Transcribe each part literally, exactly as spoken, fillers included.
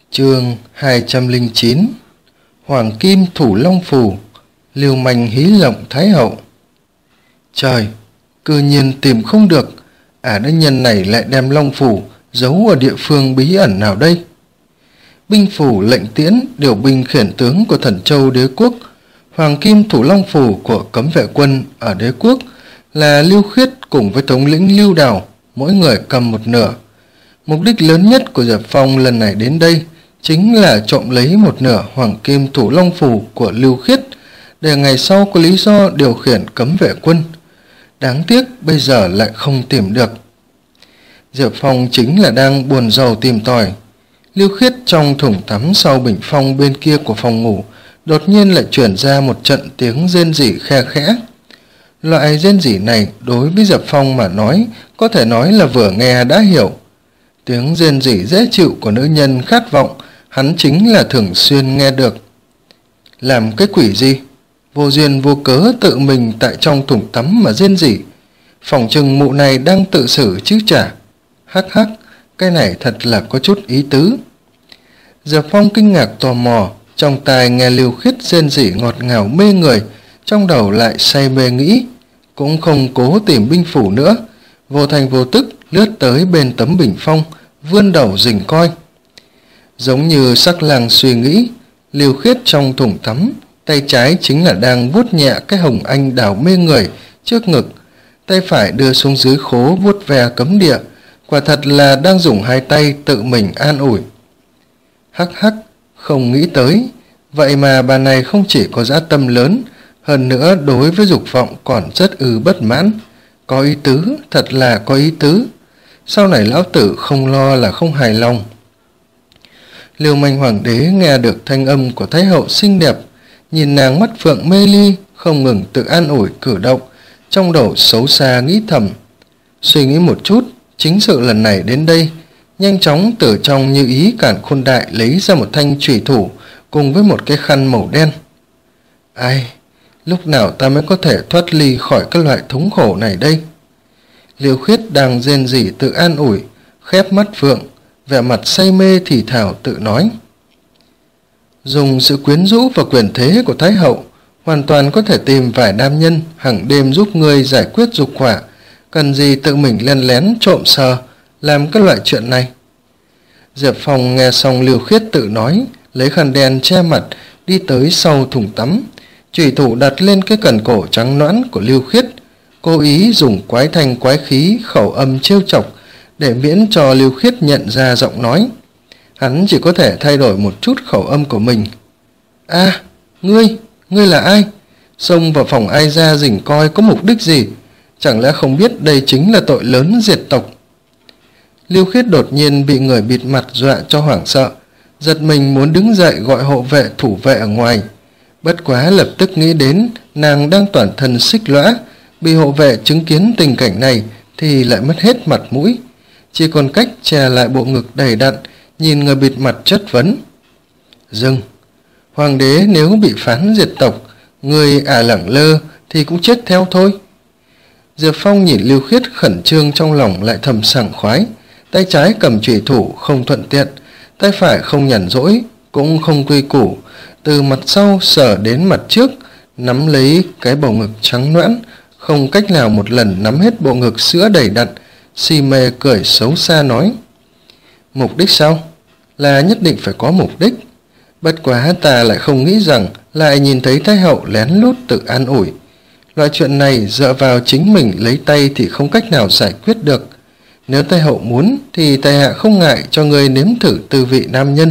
Chương hai trăm lẻ chín. Hoàng kim thủ long phù, liều manh hí lộng thái hậu. Trời, cư nhiên tìm không được, ả nữ nhân này lại đem long phù giấu ở địa phương bí ẩn nào đây? Binh phủ lệnh tiễn, điều binh khiển tướng của Thần Châu đế quốc, hoàng kim thủ long phù của cấm vệ quân ở đế quốc là Lưu Khiết cùng với thống lĩnh Lưu Đào, mỗi người cầm một nửa. Mục đích lớn nhất của Diệp Phong lần này đến đây chính là trộm lấy một nửa hoàng kim thủ long phù của Lưu Khiết để ngày sau có lý do điều khiển cấm vệ quân. Đáng tiếc bây giờ lại không tìm được. Diệp Phong chính là đang buồn rầu tìm tòi. Lưu Khiết trong thùng tắm sau bình phong bên kia của phòng ngủ đột nhiên lại truyền ra một trận tiếng rên rỉ khe khẽ. Loại rên rỉ này đối với Diệp Phong mà nói có thể nói là vừa nghe đã hiểu. Tiếng rên rỉ dễ chịu của nữ nhân khát vọng hắn chính là thường xuyên nghe được. Làm cái quỷ gì? Vô duyên vô cớ tự mình tại trong thùng tắm mà rên rỉ. Phòng chừng mụ này đang tự xử chứ chả. Hắc hắc, cái này thật là có chút ý tứ. Diệp Phong kinh ngạc tò mò, trong tai nghe Lưu Khiết rên rỉ ngọt ngào mê người, trong đầu lại say mê nghĩ, cũng không cố tìm binh phủ nữa, vô thành vô tức lướt tới bên tấm bình phong, vươn đầu rình coi. Giống như sắc lang suy nghĩ, Lưu Khiết trong thùng tắm, tay trái chính là đang vuốt nhẹ cái hồng anh đào mê người trước ngực, tay phải đưa xuống dưới khố vuốt ve cấm địa, quả thật là đang dùng hai tay tự mình an ủi. Hắc hắc, không nghĩ tới, vậy mà bà này không chỉ có dã tâm lớn, hơn nữa đối với dục vọng còn rất ư bất mãn. Có ý tứ, thật là có ý tứ. Sau này lão tử không lo là không hài lòng. Liêu Manh Hoàng đế nghe được thanh âm của Thái hậu xinh đẹp, nhìn nàng mắt phượng mê ly, không ngừng tự an ủi cử động, trong đầu xấu xa nghĩ thầm. Suy nghĩ một chút, chính sự lần này đến đây, nhanh chóng từ trong như ý cản khôn đại lấy ra một thanh chủy thủ cùng với một cái khăn màu đen. Ai, lúc nào ta mới có thể thoát ly khỏi các loại thống khổ này đây? Liêu Khiết đang rên rỉ tự an ủi, khép mắt phượng, vẻ mặt say mê thì thào tự nói. Dùng sự quyến rũ và quyền thế của Thái hậu, hoàn toàn có thể tìm vài nam nhân hàng đêm giúp ngươi giải quyết dục hỏa, cần gì tự mình len lén trộm sờ làm các loại chuyện này. Diệp Phong nghe xong Liêu Khiết tự nói, lấy khăn đen che mặt, đi tới sau thùng tắm, chủy thủ đặt lên cái cần cổ trắng nõn của Liêu Khiết, cố ý dùng quái thanh quái khí khẩu âm trêu chọc để miễn cho Liêu Khiết nhận ra giọng nói. Hắn chỉ có thể thay đổi một chút khẩu âm của mình. A, à, ngươi, ngươi là ai? Xông vào phòng ai ra rình coi có mục đích gì? Chẳng lẽ không biết đây chính là tội lớn diệt tộc? Liêu Khiết đột nhiên bị người bịt mặt dọa cho hoảng sợ, giật mình muốn đứng dậy gọi hộ vệ thủ vệ ở ngoài. Bất quá lập tức nghĩ đến nàng đang toàn thân xích lõa, bị hộ vệ chứng kiến tình cảnh này thì lại mất hết mặt mũi, chỉ còn cách che lại bộ ngực đầy đặn, nhìn người bịt mặt chất vấn. Dừng, hoàng đế nếu bị phán diệt tộc, người ả lẳng lơ thì cũng chết theo thôi. Diệp Phong nhìn Lưu Khiết khẩn trương trong lòng lại thầm sảng khoái, tay trái cầm chủy thủ không thuận tiện, tay phải không nhàn rỗi cũng không quy củ, từ mặt sau sờ đến mặt trước, nắm lấy cái bầu ngực trắng nõn, không cách nào một lần nắm hết bộ ngực sữa đầy đặn, si mê cười xấu xa nói. Mục đích sao? Là nhất định phải có mục đích. Bất quá ta lại không nghĩ rằng lại nhìn thấy Thái hậu lén lút tự an ủi. Loại chuyện này dựa vào chính mình lấy tay thì không cách nào giải quyết được. Nếu Thái hậu muốn thì tại hạ không ngại cho người nếm thử tư vị nam nhân.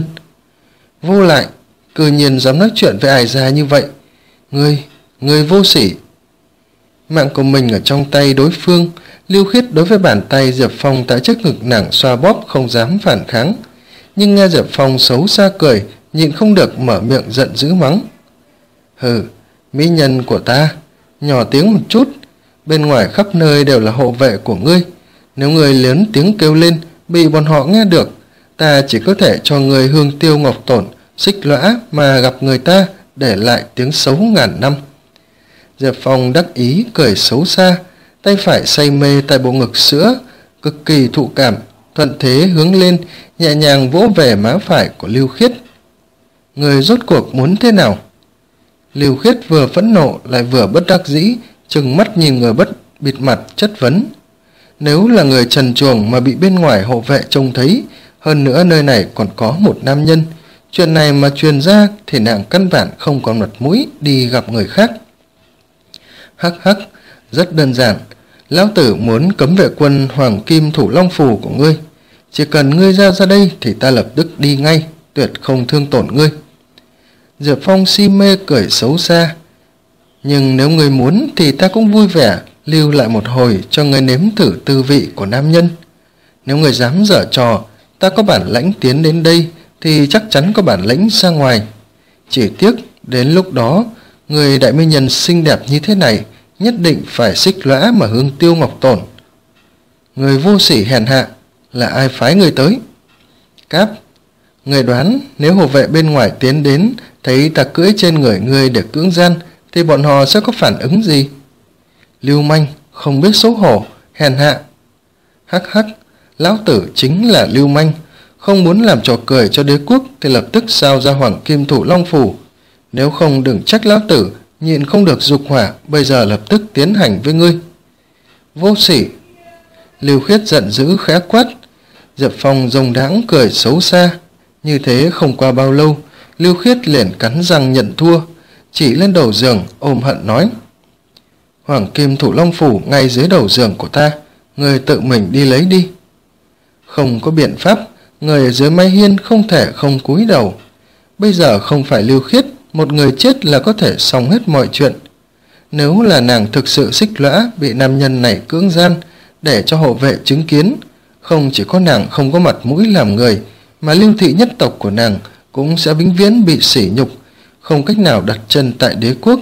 Vô lại, cư nhiên dám nói chuyện với ai ra như vậy. Ngươi, ngươi vô sỉ. Mạng của mình ở trong tay đối phương, Lưu Khiết đối với bàn tay Diệp Phong tại trước ngực nàng xoa bóp không dám phản kháng. Nhưng nghe Diệp Phong xấu xa cười, nhịn không được mở miệng giận dữ mắng. Hừ, mỹ nhân của ta, nhỏ tiếng một chút, bên ngoài khắp nơi đều là hộ vệ của ngươi. Nếu ngươi lớn tiếng kêu lên, bị bọn họ nghe được, ta chỉ có thể cho ngươi hương tiêu ngọc tổn, xích lõa mà gặp người ta để lại tiếng xấu ngàn năm. Diệp Phong đắc ý cười xấu xa, tay phải say mê tại bộ ngực sữa, cực kỳ thụ cảm, thuận thế hướng lên, nhẹ nhàng vỗ về má phải của Lưu Khiết. Người rốt cuộc muốn thế nào? Lưu Khiết vừa phẫn nộ lại vừa bất đắc dĩ, trừng mắt nhìn người bất bịt mặt chất vấn. Nếu là người trần truồng mà bị bên ngoài hộ vệ trông thấy, hơn nữa nơi này còn có một nam nhân, chuyện này mà truyền ra thì nàng căn bản không còn mặt mũi đi gặp người khác. Hắc hắc, rất đơn giản, lão tử muốn cấm vệ quân Hoàng Kim Thủ Long Phù của ngươi. Chỉ cần ngươi ra ra đây thì ta lập tức đi ngay, tuyệt không thương tổn ngươi. Diệp Phong si mê cười xấu xa. Nhưng nếu ngươi muốn thì ta cũng vui vẻ lưu lại một hồi cho ngươi nếm thử tư vị của nam nhân. Nếu ngươi dám giở trò, ta có bản lãnh tiến đến đây thì chắc chắn có bản lãnh ra ngoài. Chỉ tiếc đến lúc đó, người đại mỹ nhân xinh đẹp như thế này nhất định phải xích lõa mà hướng Tiêu Ngọc Tổn. Người vô sỉ hèn hạ, là ai phái người tới? Cáp, người đoán nếu hộ vệ bên ngoài tiến đến thấy ta cưỡi trên người người để cưỡng gian thì bọn họ sẽ có phản ứng gì? Lưu manh, không biết xấu hổ, hèn hạ. Hắc hắc, lão tử chính là lưu manh, không muốn làm trò cười cho đế quốc thì lập tức sao ra Hoàng Kim Thủ Long Phù. Nếu không đừng trách lão tử nhịn không được dục hỏa, bây giờ lập tức tiến hành với ngươi. Vô sỉ! Lưu Khiết giận dữ khẽ quát. Diệp Phong rồng đãng cười xấu xa. Như thế không qua bao lâu, Lưu Khiết liền cắn răng nhận thua, chỉ lên đầu giường ôm hận nói: Hoàng Kim Thủ Long Phù ngay dưới đầu giường của ta, người tự mình đi lấy đi. Không có biện pháp, người ở dưới mái hiên không thể không cúi đầu. Bây giờ không phải Lưu Khiết, một người chết là có thể xong hết mọi chuyện. Nếu là nàng thực sự xích lõa bị nam nhân này cưỡng gian để cho hộ vệ chứng kiến, không chỉ có nàng không có mặt mũi làm người, mà Lưu thị nhất tộc của nàng cũng sẽ vĩnh viễn bị sỉ nhục, không cách nào đặt chân tại đế quốc.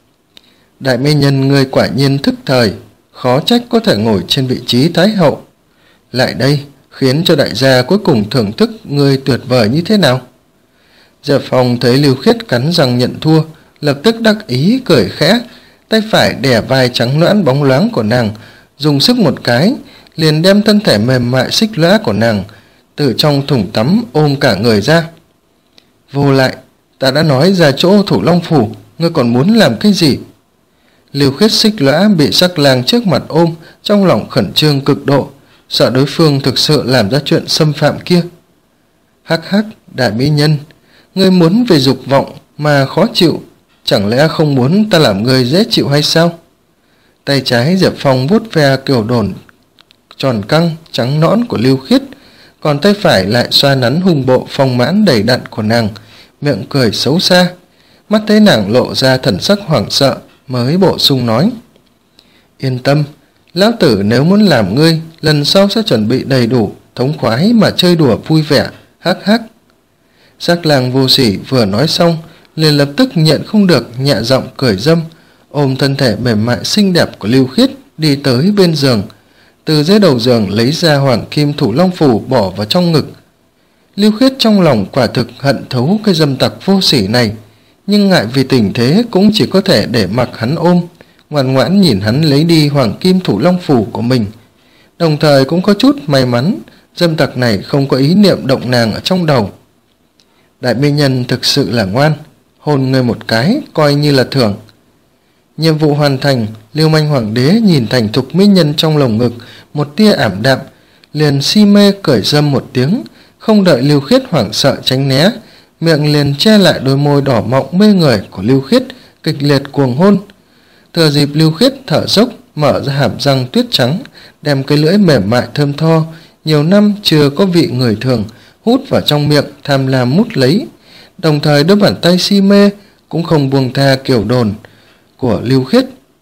Đại mỹ nhân người quả nhiên thức thời, khó trách có thể ngồi trên vị trí thái hậu. Lại đây, khiến cho đại gia cuối cùng thưởng thức người tuyệt vời như thế nào. Diệp Phong thấy Lưu Khiết cắn răng nhận thua, lập tức đắc ý cười khẽ, tay phải đè vai trắng nõn bóng loáng của nàng, dùng sức một cái, liền đem thân thể mềm mại xích lõa của nàng từ trong thùng tắm ôm cả người ra. Vô lại, ta đã nói ra chỗ Thủ Long Phủ, ngươi còn muốn làm cái gì? Lưu Khiết xích lõa bị sắc lang trước mặt ôm, trong lòng khẩn trương cực độ, sợ đối phương thực sự làm ra chuyện xâm phạm kia. Hắc hắc, đại mỹ nhân, ngươi muốn về dục vọng mà khó chịu, chẳng lẽ không muốn ta làm ngươi dễ chịu hay sao? Tay trái Diệp Phong vuốt ve kiểu đồn tròn căng trắng nõn của Lưu Khiết, còn tay phải lại xoa nắn hung bộ phong mãn đầy đặn của nàng, miệng cười xấu xa. Mắt thấy nàng lộ ra thần sắc hoảng sợ, mới bổ sung nói: Yên tâm, lão tử nếu muốn làm ngươi, lần sau sẽ chuẩn bị đầy đủ, thống khoái mà chơi đùa vui vẻ. Hắc hắc. Sắc lang vô sỉ vừa nói xong, liền lập tức nhịn không được nhẹ giọng cười dâm, ôm thân thể mềm mại xinh đẹp của Lưu Khiết đi tới bên giường, từ dưới đầu giường lấy ra Hoàng Kim Thủ Long Phù bỏ vào trong ngực. Lưu Khiết trong lòng quả thực hận thấu cái dâm tặc vô sỉ này, nhưng ngại vì tình thế cũng chỉ có thể để mặc hắn ôm, ngoan ngoãn nhìn hắn lấy đi Hoàng Kim Thủ Long Phù của mình. Đồng thời cũng có chút may mắn, dâm tặc này không có ý niệm động nàng ở trong đầu. Đại mỹ nhân thực sự là ngoan, hôn người một cái coi như là thưởng. Nhiệm vụ hoàn thành, Lưu manh hoàng đế nhìn thành thục mỹ nhân trong lồng ngực một tia ảm đạm, liền si mê cười dâm một tiếng, không đợi Lưu Khiết hoảng sợ tránh né, miệng liền che lại đôi môi đỏ mọng mê người của Lưu Khiết, kịch liệt cuồng hôn. Thừa dịp Lưu Khiết thở dốc, mở ra hàm răng tuyết trắng, đem cái lưỡi mềm mại thơm tho nhiều năm chưa có vị người thường hút vào trong miệng, tham lam mút lấy, đồng thời đôi bàn tay si mê cũng không buông tha kiểu đồn của Lưu Khiết.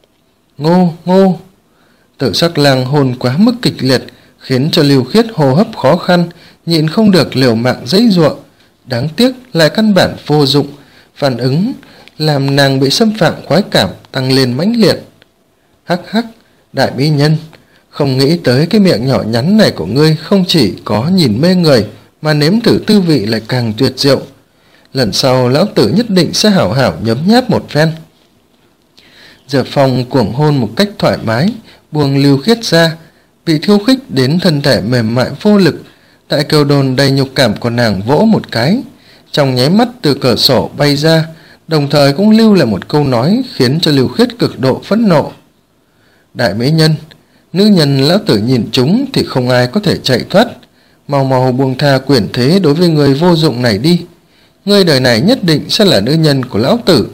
Ngô ngô. Tử sắc lang hồn quá mức kịch liệt, khiến cho Lưu Khiết hô hấp khó khăn, nhịn không được liều mạng giãy giụa. Đáng tiếc lại căn bản vô dụng, phản ứng làm nàng bị xâm phạm khoái cảm tăng lên mãnh liệt. Hắc hắc, đại mỹ nhân, không nghĩ tới cái miệng nhỏ nhắn này của ngươi không chỉ có nhìn mê người, mà nếm thử tư vị lại càng tuyệt diệu. Lần sau lão tử nhất định sẽ hảo hảo nhấm nháp một phen. Diệp Phong cuồng hôn một cách thoải mái, buông Lưu Khiết ra, bị khiêu khích đến thân thể mềm mại vô lực. Tại Kiều Đồn đầy nhục cảm của nàng vỗ một cái, trong nháy mắt từ cửa sổ bay ra, đồng thời cũng lưu lại một câu nói khiến cho Lưu Khiết cực độ phẫn nộ. Đại mỹ nhân, nữ nhân lão tử nhìn chúng thì không ai có thể chạy thoát, mau mau buông tha quyền thế đối với người vô dụng này đi, ngươi đời này nhất định sẽ là nữ nhân của lão tử.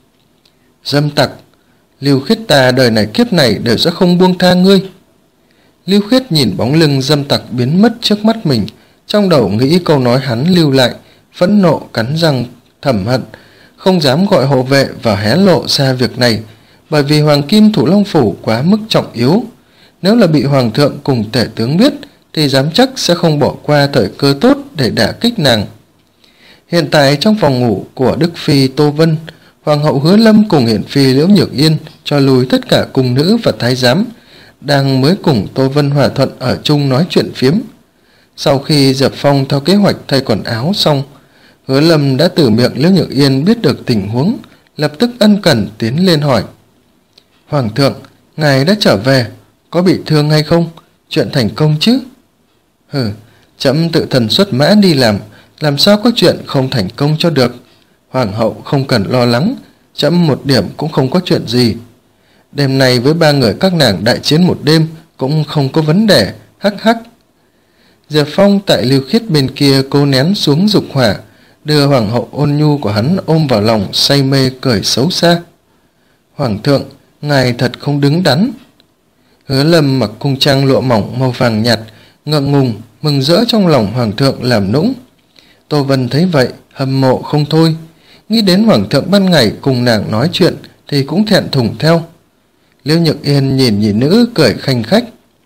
Dâm tặc, Lưu Khiết ta đời này kiếp này đều sẽ không buông tha ngươi. Lưu Khiết nhìn bóng lưng dâm tặc biến mất trước mắt mình, trong đầu nghĩ câu nói hắn lưu lại, phẫn nộ cắn răng thầm hận, không dám gọi hộ vệ và hé lộ ra việc này, bởi vì Hoàng Kim Thủ Long Phủ quá mức trọng yếu. Nếu là bị Hoàng thượng cùng tể tướng biết thì dám chắc sẽ không bỏ qua thời cơ tốt để đả kích nàng. Hiện tại trong phòng ngủ của Đức Phi Tô Vân, Hoàng hậu Hứa Lâm cùng Hiển Phi Liễu Nhược Yên cho lùi tất cả cung nữ và thái giám, đang mới cùng Tô Vân hòa thuận ở chung nói chuyện phiếm. Sau khi Diệp Phong theo kế hoạch thay quần áo xong, Hứa Lâm đã từ miệng Liễu Nhược Yên biết được tình huống, lập tức ân cần tiến lên hỏi: Hoàng thượng, ngài đã trở về, có bị thương hay không? Chuyện thành công chứ? Hừ, trẫm tự thần xuất mã đi làm, làm sao có chuyện không thành công cho được. Hoàng hậu không cần lo lắng, trẫm một điểm cũng không có chuyện gì. Đêm nay với ba người các nàng đại chiến một đêm cũng không có vấn đề, hắc hắc. Diệp Phong tại Lưu Khiết bên kia cố nén xuống dục hỏa, đưa hoàng hậu ôn nhu của hắn ôm vào lòng, say mê cười xấu xa. Hoàng thượng, ngài thật không đứng đắn. Hứa Lâm mặc cung trang lụa mỏng màu vàng nhạt, ngượng ngùng mừng rỡ trong lòng hoàng thượng làm nũng. Tô Vân thấy vậy hâm mộ không thôi, nghĩ đến hoàng thượng ban ngày cùng nàng nói chuyện thì cũng thẹn thùng theo. Liễu Nhược Yên nhìn nhị nữ cười khanh khách.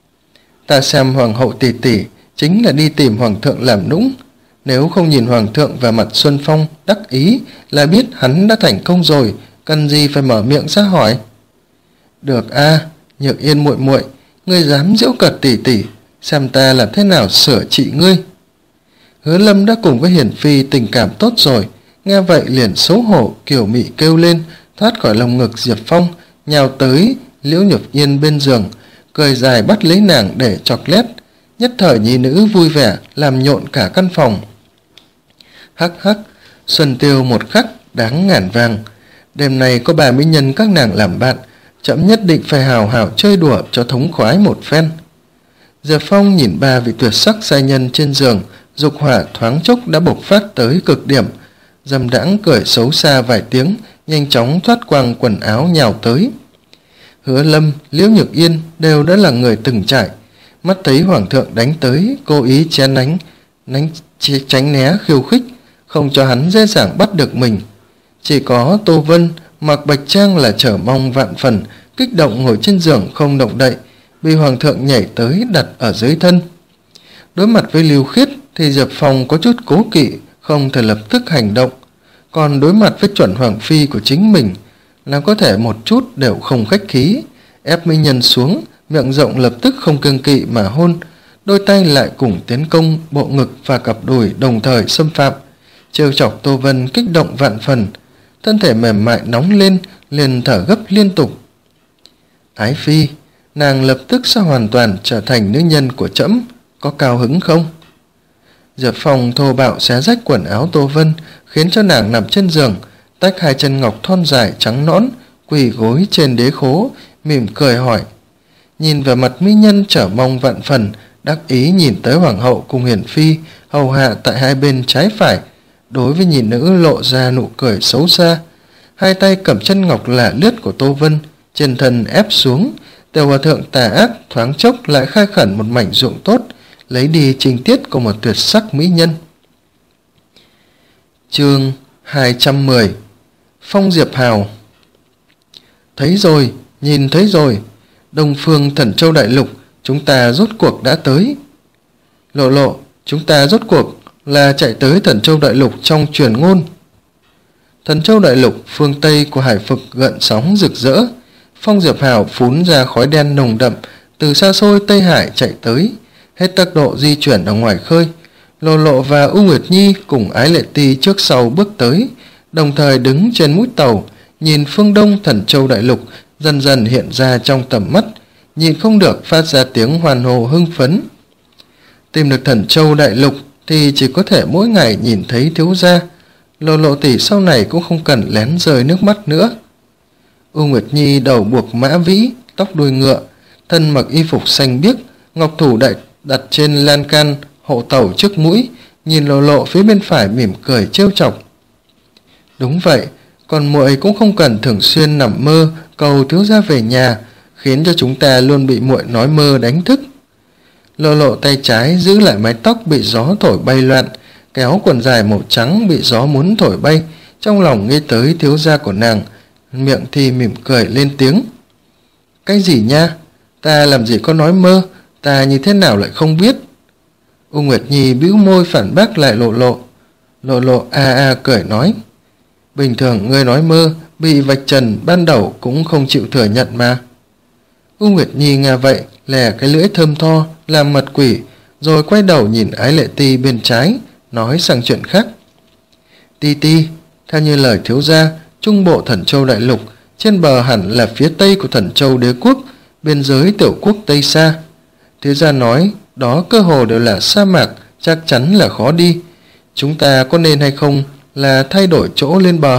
Ta xem hoàng hậu tỷ tỷ chính là đi tìm hoàng thượng làm nũng, nếu không nhìn hoàng thượng và mặt xuân phong đắc ý là biết hắn đã thành công rồi, cần gì phải mở miệng ra hỏi. Được a, à, Nhược Yên muội muội, ngươi dám giễu cợt tỷ tỷ, xem ta làm thế nào sửa trị ngươi. Hứa Lâm đã cùng với Hiển Phi tình cảm tốt rồi, nghe vậy liền xấu hổ kiều mị kêu lên, thoát khỏi lồng ngực Diệp Phong, nhào tới Liễu Nhược Yên bên giường, cười dài bắt lấy nàng để chọc lét. Nhất thời nhi nữ vui vẻ làm nhộn cả căn phòng. Hắc hắc, xuân tiêu một khắc đáng ngàn vàng, đêm nay có bà mỹ nhân các nàng làm bạn, trẫm nhất định phải hào hào chơi đùa cho thống khoái một phen. Diệp Phong nhìn ba vị tuyệt sắc giai nhân trên giường, dục hỏa thoáng chốc đã bộc phát tới cực điểm, dâm đãng cười xấu xa vài tiếng, nhanh chóng thoát quang quần áo nhào tới. Hứa Lâm, Liễu Nhược Yên đều đã là người từng trải, mắt thấy hoàng thượng đánh tới, cố ý chén đánh, đánh tránh né khiêu khích, không cho hắn dễ dàng bắt được mình. Chỉ có Tô Vân mặc bạch trang là chờ mong vạn phần, kích động ngồi trên giường không động đậy, bị hoàng thượng nhảy tới đặt ở dưới thân. Đối mặt với Lưu Khiết thì Diệp Phong có chút cố kỵ, không thể lập tức hành động, còn đối mặt với chuẩn hoàng phi của chính mình là có thể một chút đều không khách khí, ép mỹ nhân xuống, miệng rộng lập tức không kiêng kỵ mà hôn, đôi tay lại cùng tiến công bộ ngực và cặp đùi đồng thời xâm phạm, trêu chọc Tô Vân kích động vạn phần, thân thể mềm mại nóng lên, liền thở gấp liên tục. Ái phi, nàng lập tức sẽ hoàn toàn trở thành nữ nhân của trẫm, có cao hứng không? Diệp Phong thô bạo xé rách quần áo Tô Vân, khiến cho nàng nằm trên giường, tách hai chân ngọc thon dài trắng nõn, quỳ gối trên đế khố, mỉm cười hỏi. Nhìn vào mặt mỹ nhân trở mong vạn phần, đắc ý nhìn tới hoàng hậu cùng Hiển Phi hầu hạ tại hai bên trái phải, đối với nhị nữ lộ ra nụ cười xấu xa, hai tay cầm chân ngọc lả lướt của Tô Vân, trên thân ép xuống. Tiểu hòa thượng tà ác thoáng chốc lại khai khẩn một mảnh ruộng tốt, lấy đi trinh tiết của một tuyệt sắc mỹ nhân. Chương hai trăm mười. Phong Diệp Hào. Thấy rồi, nhìn thấy rồi, Đông Phương Thần Châu Đại Lục, chúng ta rốt cuộc đã tới. Lộ lộ, chúng ta rốt cuộc là chạy tới Thần Châu Đại Lục trong truyền ngôn. Thần Châu Đại Lục phương Tây của hải vực gợn sóng rực rỡ, Phong Diệp Hào phún ra khói đen nồng đậm, từ xa xôi Tây Hải chạy tới, hết tốc độ di chuyển ở ngoài khơi. Lộ lộ và U Nguyệt Nhi cùng Ái Lệ Ti trước sau bước tới, đồng thời đứng trên mũi tàu, nhìn phương Đông Thần Châu Đại Lục dần dần hiện ra trong tầm mắt, nhịn không được phát ra tiếng hoàn hồ hưng phấn. Tìm được Thần Châu đại lục thì chỉ có thể mỗi ngày nhìn thấy thiếu gia. Lộ Lộ tỷ sau này cũng không cần lén rơi nước mắt nữa. U Nguyệt Nhi đầu buộc mã vĩ, tóc đuôi ngựa, thân mặc y phục xanh biếc, ngọc thủ đại đặt trên lan can hộ tẩu trước mũi, nhìn Lộ Lộ phía bên phải mỉm cười trêu chọc. Đúng vậy, còn muội cũng không cần thường xuyên nằm mơ cầu thiếu gia về nhà, khiến cho chúng ta luôn bị muội nói mơ đánh thức. Lộ Lộ tay trái giữ lại mái tóc bị gió thổi bay loạn, kéo quần dài màu trắng bị gió muốn thổi bay, trong lòng nghĩ tới thiếu gia của nàng, miệng thì mỉm cười lên tiếng. Cái gì nha? Ta làm gì có nói mơ, ta như thế nào lại không biết? U Nguyệt Nhi bĩu môi phản bác lại Lộ Lộ. Lộ Lộ a a cười nói. Bình thường ngươi nói mơ, bị vạch trần ban đầu cũng không chịu thừa nhận mà. U Nguyệt Nhi nghe vậy, lè cái lưỡi thơm tho, làm mật quỷ, rồi quay đầu nhìn Ái Lệ Ti bên trái, nói sang chuyện khác. Ti Ti, theo như lời thiếu gia, trung bộ Thần Châu đại lục, trên bờ hẳn là phía tây của Thần Châu đế quốc, biên giới tiểu quốc Tây Sa. Thiếu gia nói, đó cơ hồ đều là sa mạc, chắc chắn là khó đi. Chúng ta có nên hay không là thay đổi chỗ lên bờ?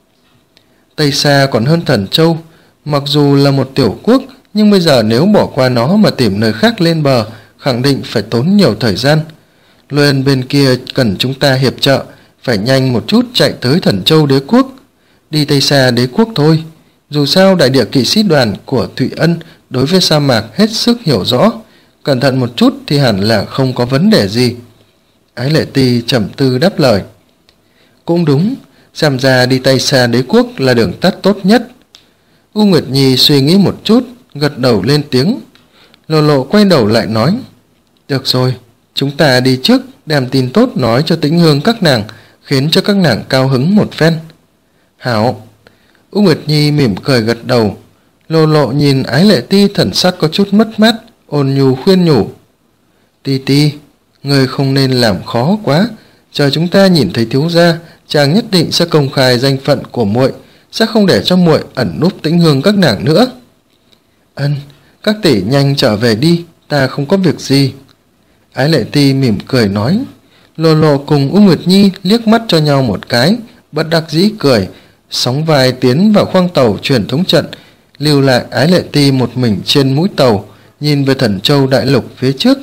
Tây Sa còn hơn Thần Châu, mặc dù là một tiểu quốc, nhưng bây giờ nếu bỏ qua nó mà tìm nơi khác lên bờ, khẳng định phải tốn nhiều thời gian. Luyện bên kia cần chúng ta hiệp trợ, phải nhanh một chút chạy tới Thần Châu đế quốc, đi Tây Sa đế quốc thôi. Dù sao đại địa kỵ sĩ đoàn của Thụy Ân đối với sa mạc hết sức hiểu rõ, cẩn thận một chút thì hẳn là không có vấn đề gì. Ái Lệ Ti trầm tư đáp lời. Cũng đúng, xem ra đi Tây Sa đế quốc là đường tắt tốt nhất. U Nguyệt Nhi suy nghĩ một chút, gật đầu lên tiếng. Lộ Lộ quay đầu lại nói. Được rồi, chúng ta đi trước, đem tin tốt nói cho Tĩnh Hương các nàng, khiến cho các nàng cao hứng một phen. Hảo. U Nguyệt Nhi mỉm cười gật đầu. Lộ Lộ nhìn Ái Lệ Ti thần sắc có chút mất mát, ôn nhu khuyên nhủ. Ti Ti, người không nên làm khó quá, chờ chúng ta nhìn thấy thiếu gia, chàng nhất định sẽ công khai danh phận của muội, sẽ không để cho muội ẩn núp Tĩnh Hương các nàng nữa. Ân, các tỷ nhanh trở về đi, ta không có việc gì. Ái Lệ Ti mỉm cười nói. Lộ Lộ cùng U Nguyệt Nhi liếc mắt cho nhau một cái, bất đắc dĩ cười, sóng vai tiến vào khoang tàu truyền thống trận, lưu lại Ái Lệ Ti một mình trên mũi tàu, nhìn về Thần Châu đại lục phía trước.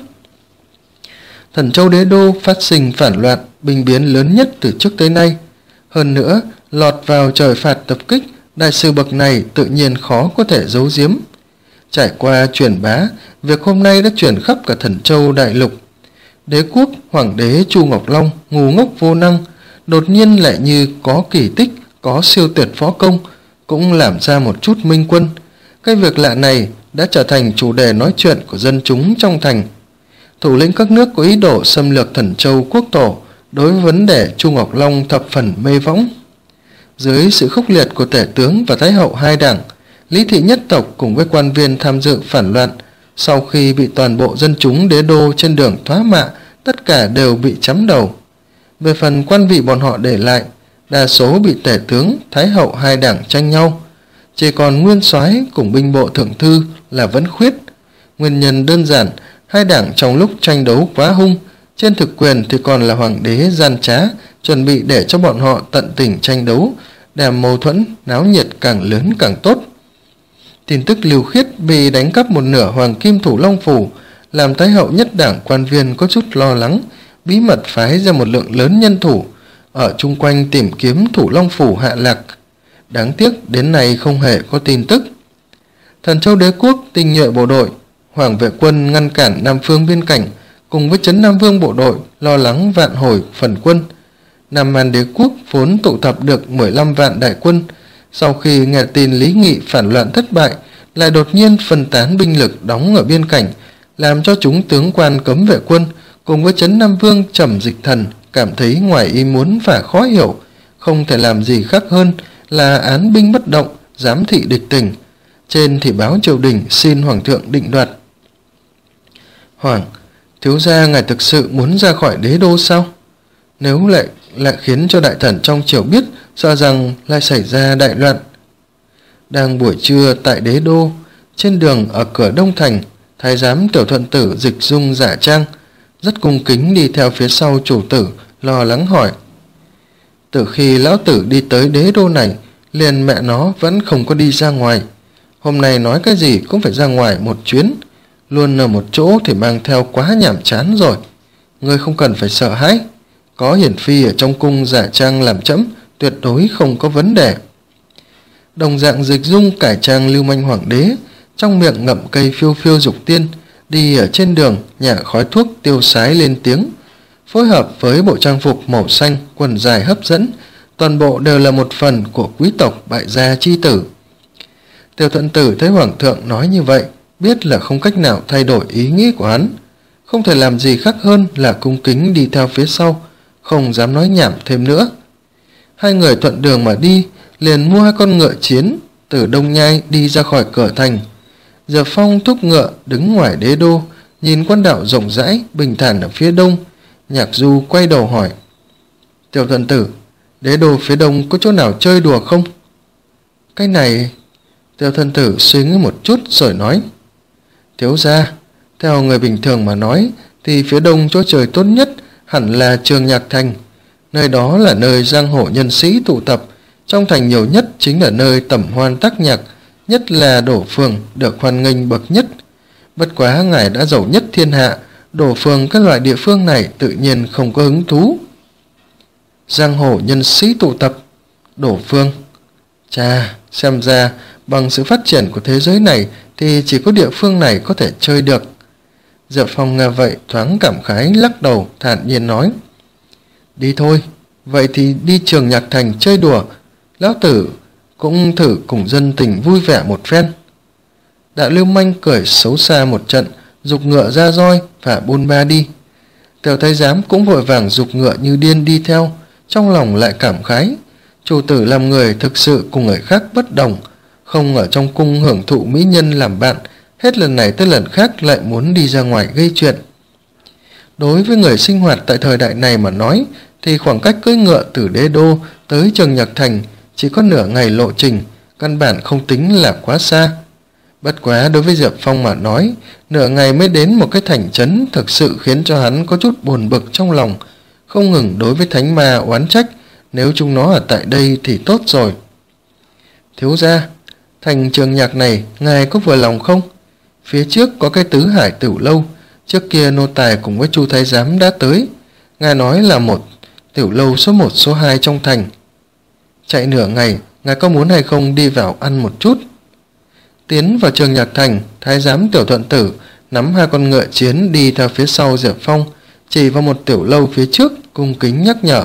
Thần Châu đế đô phát sinh phản loạn, binh biến lớn nhất từ trước tới nay. Hơn nữa, lọt vào trời phạt tập kích, đại sư bậc này tự nhiên khó có thể giấu giếm. Trải qua truyền bá, việc hôm nay đã truyền khắp cả Thần Châu đại lục. Đế quốc hoàng đế Chu Ngọc Long ngu ngốc vô năng, đột nhiên lại như có kỳ tích, có siêu tuyệt võ công, cũng làm ra một chút minh quân. Cái việc lạ này đã trở thành chủ đề nói chuyện của dân chúng trong thành. Thủ lĩnh các nước có ý đồ xâm lược Thần Châu quốc tổ, đối với vấn đề Chu Ngọc Long thập phần mê võng. Dưới sự khốc liệt của tể tướng và thái hậu hai đảng, Lý thị nhất tộc cùng với quan viên tham dự phản loạn, sau khi bị toàn bộ dân chúng đế đô trên đường thoá mạ, tất cả đều bị chém đầu. Về phần quan vị bọn họ để lại, đa số bị tể tướng, thái hậu hai đảng tranh nhau. Chỉ còn nguyên soái cùng binh bộ thượng thư là vẫn khuyết. Nguyên nhân đơn giản, hai đảng trong lúc tranh đấu quá hung, trên thực quyền thì còn là hoàng đế gian trá, chuẩn bị để cho bọn họ tận tình tranh đấu, đem mâu thuẫn, náo nhiệt càng lớn càng tốt. Tin tức Lưu Khiết bị đánh cắp một nửa hoàng kim thủ long phủ, làm thái hậu nhất đảng quan viên có chút lo lắng, bí mật phái ra một lượng lớn nhân thủ, ở chung quanh tìm kiếm thủ long phủ hạ lạc. Đáng tiếc đến nay không hề có tin tức. Thần Châu đế quốc tinh nhuệ bộ đội, Hoàng vệ quân ngăn cản Nam Phương biên cảnh, cùng với Trấn Nam Vương bộ đội lo lắng vạn hồi phần quân. Nam Man đế quốc vốn tụ tập được mười lăm vạn đại quân, sau khi nghe tin Lý Nghị phản loạn thất bại, lại đột nhiên phân tán binh lực đóng ở biên cảnh, làm cho chúng tướng quan cấm vệ quân cùng với Trấn Nam Vương Trầm Dịch Thần cảm thấy ngoài ý muốn và khó hiểu, không thể làm gì khác hơn là án binh bất động, giám thị địch tình. Trên thì báo triều đình xin hoàng thượng định đoạt. Hoàng, thiếu gia ngài thực sự muốn ra khỏi đế đô sao? Nếu lại lại khiến cho đại thần trong triều biết, sợ rằng lại xảy ra đại loạn. Đang buổi trưa tại đế đô, Trên đường ở cửa Đông Thành, thái giám Tiểu Thuận Tử dịch dung giả trang, rất cung kính đi theo phía sau chủ tử, lo lắng hỏi: từ khi lão tử đi tới đế đô này, liền mẹ nó vẫn không có đi ra ngoài. Hôm nay nói cái gì cũng phải ra ngoài một chuyến, luôn ở một chỗ thì mang theo quá nhàm chán rồi. Ngươi không cần phải sợ hãi, có hiển phi ở trong cung giả trang làm chẫm, tuyệt đối không có vấn đề. Đồng dạng dịch dung cải trang lưu manh hoàng đế, trong miệng ngậm cây phiêu phiêu dục tiên, đi ở trên đường nhả khói thuốc tiêu sái lên tiếng, phối hợp với bộ trang phục màu xanh, quần dài hấp dẫn, toàn bộ đều là một phần của quý tộc bại gia chi tử. Tiểu Thuận Tử thấy hoàng thượng nói như vậy, biết là không cách nào thay đổi ý nghĩ của hắn, không thể làm gì khác hơn là cung kính đi theo phía sau, không dám nói nhảm thêm nữa. Hai người thuận đường mà đi, liền mua hai con ngựa chiến, từ Đông Nhai đi ra khỏi cửa thành. Diệp Phong thúc ngựa đứng ngoài đế đô, nhìn quan đạo rộng rãi bình thản ở phía đông. Nhạc Du quay đầu hỏi: Tiểu Thuận Tử, đế đô phía đông có chỗ nào chơi đùa không? Cái này... Tiểu Thuận Tử suy nghĩ một chút rồi nói: thiếu gia, theo người bình thường mà nói thì phía đông chỗ chơi tốt nhất hẳn là Trường Nhạc Thành. Nơi đó là nơi giang hồ nhân sĩ tụ tập, trong thành nhiều nhất chính là nơi tẩm hoan tác nhạc, nhất là Đổ Phường được hoan nghênh bậc nhất. Bất quá ngài đã giàu nhất thiên hạ, Đổ Phường các loại địa phương này tự nhiên không có hứng thú. Giang hồ nhân sĩ tụ tập, Đổ Phương. Chà, xem ra bằng sự phát triển của thế giới này thì chỉ có địa phương này có thể chơi được. Diệp Phong nghe vậy thoáng cảm khái, lắc đầu thản nhiên nói: đi thôi, vậy thì đi Trường Nhạc Thành chơi đùa, lão tử cũng thử cùng dân tình vui vẻ một phen. Đại lưu manh cười xấu xa một trận, giục ngựa ra roi và buôn ba đi. Tiểu thái giám cũng vội vàng giục ngựa như điên đi theo, trong lòng lại cảm khái, chủ tử làm người thực sự cùng người khác bất đồng, không ở trong cung hưởng thụ mỹ nhân làm bạn, hết lần này tới lần khác lại muốn đi ra ngoài gây chuyện. Đối với người sinh hoạt tại thời đại này mà nói thì khoảng cách cưỡi ngựa từ đế đô tới Trường Nhạc Thành chỉ có nửa ngày lộ trình, căn bản không tính là quá xa. Bất quá đối với Diệp Phong mà nói, nửa ngày mới đến một cái thành trấn thực sự khiến cho hắn có chút buồn bực trong lòng, không ngừng đối với thánh ma oán trách, nếu chúng nó ở tại đây thì tốt rồi. Thiếu gia, thành Trường Nhạc này ngài có vừa lòng không? Phía trước có cái Tứ Hải Tửu Lâu, trước kia nô tài cùng với Chu thái giám đã tới, ngài nói là một tiểu lâu số một số hai trong thành. Chạy nửa ngày, ngài có muốn hay không đi vào ăn một chút? Tiến vào Trường Nhạc Thành, thái giám Tiểu Thuận Tử nắm hai con ngựa chiến đi theo phía sau Diệp Phong, chỉ vào một tiểu lâu phía trước, cung kính nhắc nhở: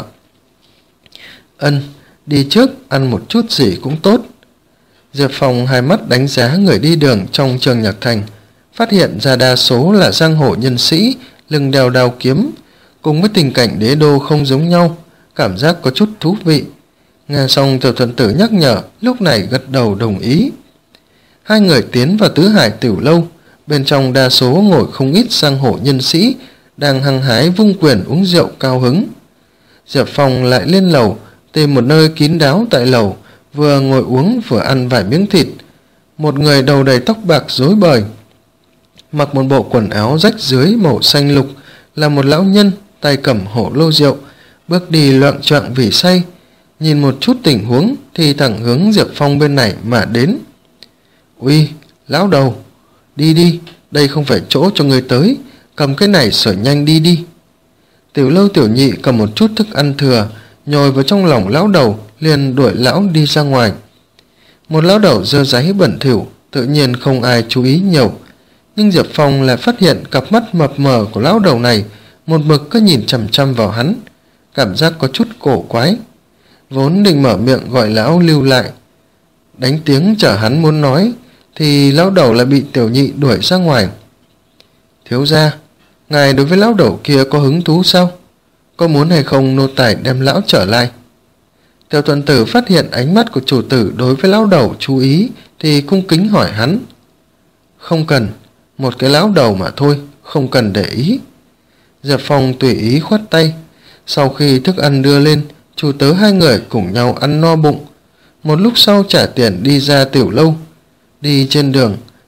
ân, đi trước ăn một chút gì cũng tốt. Diệp Phong hai mắt đánh giá người đi đường trong Trường Nhạc Thành, phát hiện ra đa số là giang hồ nhân sĩ, lưng đeo đao kiếm, cùng với tình cảnh đế đô không giống nhau, cảm giác có chút thú vị. Nghe xong Tiểu Thuận Tử nhắc nhở, lúc này gật đầu đồng ý. Hai người tiến vào Tứ Hải Tửu Lâu, bên trong đa số ngồi không ít giang hồ nhân sĩ, đang hăng hái vung quyền uống rượu cao hứng. Diệp Phong lại lên lầu, tìm một nơi kín đáo tại lầu, vừa ngồi uống vừa ăn vài miếng thịt. Một người đầu đầy tóc bạc rối bời, mặc một bộ quần áo rách dưới màu xanh lục, là một lão nhân tay cầm hổ lô rượu, bước đi loạng choạng vì say, nhìn một chút tình huống thì thẳng hướng Diệp Phong bên này mà đến. Uy, lão đầu, đi đi, đây không phải chỗ cho người tới, cầm cái này sửa nhanh đi đi. Tiểu Lâu tiểu nhị cầm một chút thức ăn thừa nhồi vào trong lòng lão đầu, liền đuổi lão đi ra ngoài. Một lão đầu dơ dáy bẩn thỉu, tự nhiên không ai chú ý nhiều, nhưng Diệp Phong lại phát hiện cặp mắt mập mờ của lão đầu này một mực cứ nhìn chằm chằm vào hắn, cảm giác có chút cổ quái. Vốn định mở miệng gọi lão lưu lại, đánh tiếng chờ hắn muốn nói, thì lão đầu lại bị tiểu nhị đuổi ra ngoài. Thiếu gia, ngài đối với lão đầu kia có hứng thú sao? Có muốn hay không nô tài đem lão trở lại? Tiểu Thuận Tử phát hiện ánh mắt của chủ tử đối với lão đầu chú ý thì cung kính hỏi hắn. Không cần, một cái lão đầu mà thôi, không cần để ý. Diệp Phong tùy ý khoát tay. Sau khi thức ăn đưa lên, chủ tớ hai người cùng nhau ăn no bụng. Một lúc sau trả tiền đi ra tiểu lâu. Đi trên đường,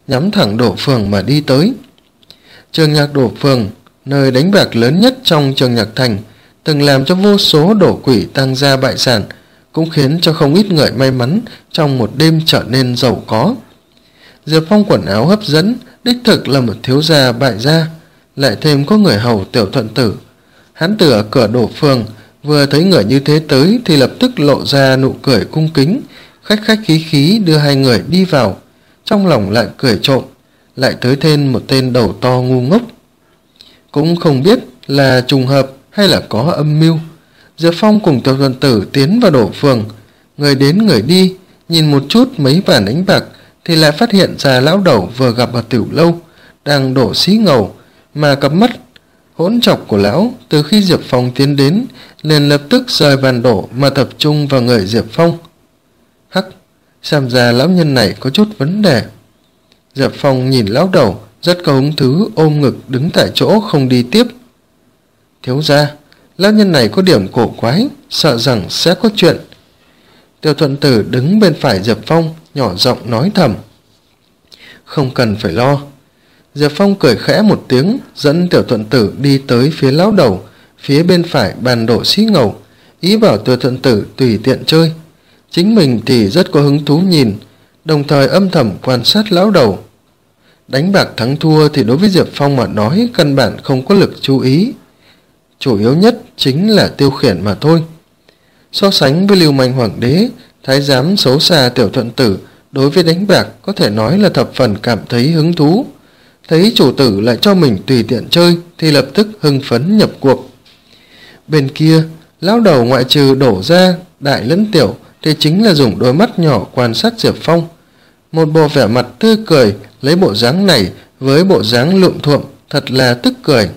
nhắm thẳng Đổ Phường mà đi tới. Trường nhạc Đổ Phường, nơi đánh bạc lớn nhất trong trường nhạc thành, từng làm cho vô số đổ quỷ tang gia bại sản, cũng khiến cho không ít người may mắn trong một đêm trở nên giàu có. Diệp Phong quần áo hấp dẫn, đích thực là một thiếu gia bại gia, lại thêm có người hầu Tiểu Thuận Tử. Hắn từ ở cửa Đổ Phường vừa thấy người như thế tới thì lập tức lộ ra nụ cười cung kính, khách khách khí khí đưa hai người đi vào, trong lòng lại cười trộm, lại tới thêm một tên đầu to ngu ngốc. Cũng không biết là trùng hợp hay là có âm mưu, Diệp Phong cùng Tiểu Thuận Tử tiến vào Đổ Phường, người đến người đi, nhìn một chút mấy bàn đánh bạc thì lại phát hiện ra lão đầu vừa gặp ở tiểu lâu đang đổ xí ngầu, mà cặp mắt hỗn trọc của lão từ khi Diệp Phong tiến đến liền lập tức rời bàn đổ mà tập trung vào người Diệp Phong. Hắc, xem ra lão nhân này có chút vấn đề. Diệp Phong nhìn lão đầu rất có hứng thú, ôm ngực đứng tại chỗ không đi tiếp. Thiếu gia, lão nhân này có điểm cổ quái, sợ rằng sẽ có chuyện. Tiểu Thuận Tử đứng bên phải Diệp Phong nhỏ giọng nói thầm. Không cần phải lo. Diệp Phong cười khẽ một tiếng, dẫn Tiểu Thuận Tử đi tới phía lão đầu, phía bên phải bàn đổ xí ngầu, ý bảo Tiểu Thuận Tử tùy tiện chơi. Chính mình thì rất có hứng thú nhìn, đồng thời âm thầm quan sát lão đầu. Đánh bạc thắng thua thì đối với Diệp Phong mà nói căn bản không có lực chú ý, chủ yếu nhất chính là tiêu khiển mà thôi. So sánh với Lưu Manh Hoàng đế, thái giám xấu xa Tiểu Thuận Tử đối với đánh bạc có thể nói là thập phần cảm thấy hứng thú. Thấy chủ tử lại cho mình tùy tiện chơi thì lập tức hưng phấn nhập cuộc. Bên kia, lão đầu ngoại trừ đổ ra đại lẫn tiểu thì chính là dùng đôi mắt nhỏ quan sát Diệp Phong. Một bộ vẻ mặt tươi cười, lấy bộ dáng này với bộ dáng luộm thuộm thật là tức cười.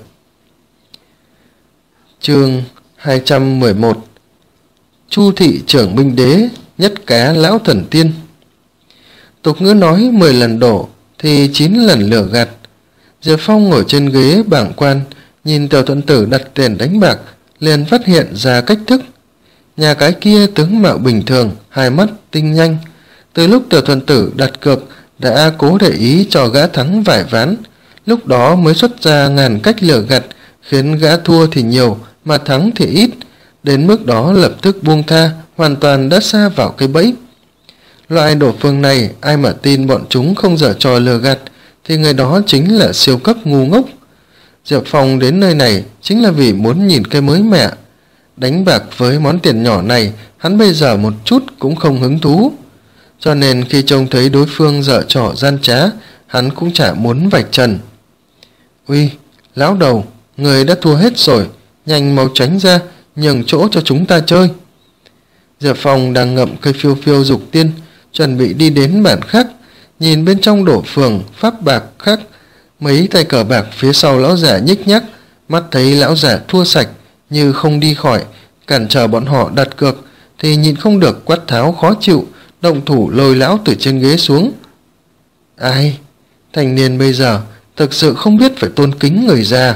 Chương hai trăm mười một. Chu thị trưởng binh đế, nhất cá lão thần tiên. Tục ngữ nói mười lần đổ thì chín lần lửa gạt. Diệp Phong ngồi trên ghế bảng quan, nhìn Tiểu Thuận Tử đặt tiền đánh bạc, liền phát hiện ra cách thức. Nhà cái kia tướng mạo bình thường, hai mắt tinh nhanh. Từ lúc Tiểu Thuận Tử đặt cược đã cố để ý cho gã thắng vài ván, lúc đó mới xuất ra ngàn cách lừa gạt, khiến gã thua thì nhiều mà thắng thì ít, đến mức đó lập tức buông tha, hoàn toàn đã sa vào cái bẫy. Loại Đổ Phường này ai mà tin bọn chúng không giở trò lừa gạt thì người đó chính là siêu cấp ngu ngốc. Diệp Phong đến nơi này chính là vì muốn nhìn cái mới mẻ. Đánh bạc với món tiền nhỏ này hắn bây giờ một chút cũng không hứng thú, cho nên khi trông thấy đối phương giở trò gian trá, hắn cũng chả muốn vạch trần. Uy, lão đầu, người đã thua hết rồi, nhanh mau tránh ra, nhường chỗ cho chúng ta chơi. Diệp Phong đang ngậm cây phiêu phiêu dục tiên, chuẩn bị đi đến bản khác, nhìn bên trong Đổ Phường pháp bạc khác, mấy tay cờ bạc phía sau lão giả nhích nhác, mắt thấy lão giả thua sạch như không đi khỏi, cản trở bọn họ đặt cược thì nhìn không được quát tháo khó chịu, động thủ lôi lão từ trên ghế xuống. Ai, thanh niên bây giờ thực sự không biết phải tôn kính người già.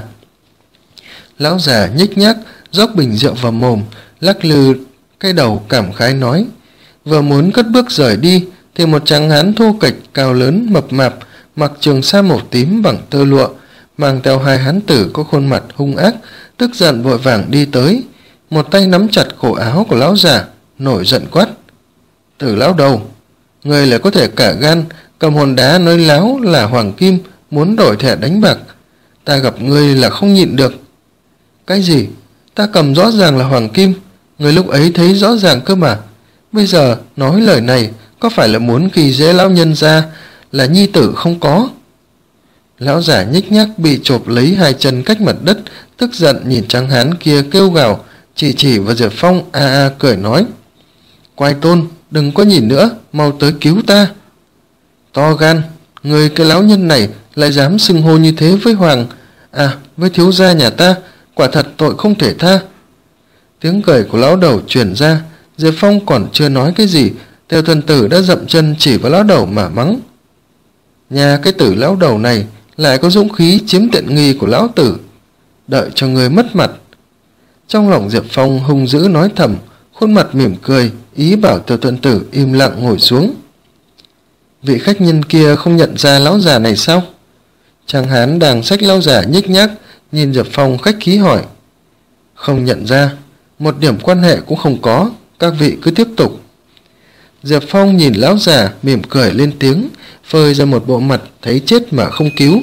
Lão già nhích nhác dốc bình rượu vào mồm, lắc lư cái đầu cảm khái nói. Vừa muốn cất bước rời đi thì một tráng hán thô kệch cao lớn mập mạp, mặc trường sa màu tím bằng tơ lụa, mang theo hai hán tử có khuôn mặt hung ác, tức giận vội vàng đi tới, một tay nắm chặt cổ áo của lão già, nổi giận quát. Tử lão đầu, người lại có thể cả gan cầm hòn đá nói láo là hoàng kim muốn đổi thẻ đánh bạc, ta gặp ngươi là không nhịn được. Cái gì? Ta cầm rõ ràng là hoàng kim, người lúc ấy thấy rõ ràng cơ mà, bây giờ nói lời này có phải là muốn khi dễ lão nhân ra là nhi tử không có? Lão giả nhích nhác bị chộp lấy hai chân cách mặt đất, tức giận nhìn tráng hán kia kêu gào, chỉ chỉ vào Diệp Phong a a cười nói. Quái tôn, đừng có nhìn nữa, mau tới cứu ta. To gan, người cái lão nhân này lại dám xưng hô như thế với hoàng, à với thiếu gia nhà ta, quả thật tội không thể tha. Tiếng cười của lão đầu truyền ra, Diệp Phong còn chưa nói cái gì, Tiểu Thuận Tử đã dậm chân chỉ vào lão đầu mà mắng. Nhà cái tử lão đầu này lại có dũng khí chiếm tiện nghi của lão tử, đợi cho người mất mặt. Trong lòng Diệp Phong hung dữ nói thầm, khuôn mặt mỉm cười, ý bảo Tiểu Thuận Tử im lặng ngồi xuống. Vị khách nhân kia không nhận ra lão già này sao? Tráng hán đang xách lão già nhích nhác, nhìn Diệp Phong khách khí hỏi. Không nhận ra, một điểm quan hệ cũng không có, các vị cứ tiếp tục. Diệp Phong nhìn lão già mỉm cười lên tiếng, phơi ra một bộ mặt thấy chết mà không cứu.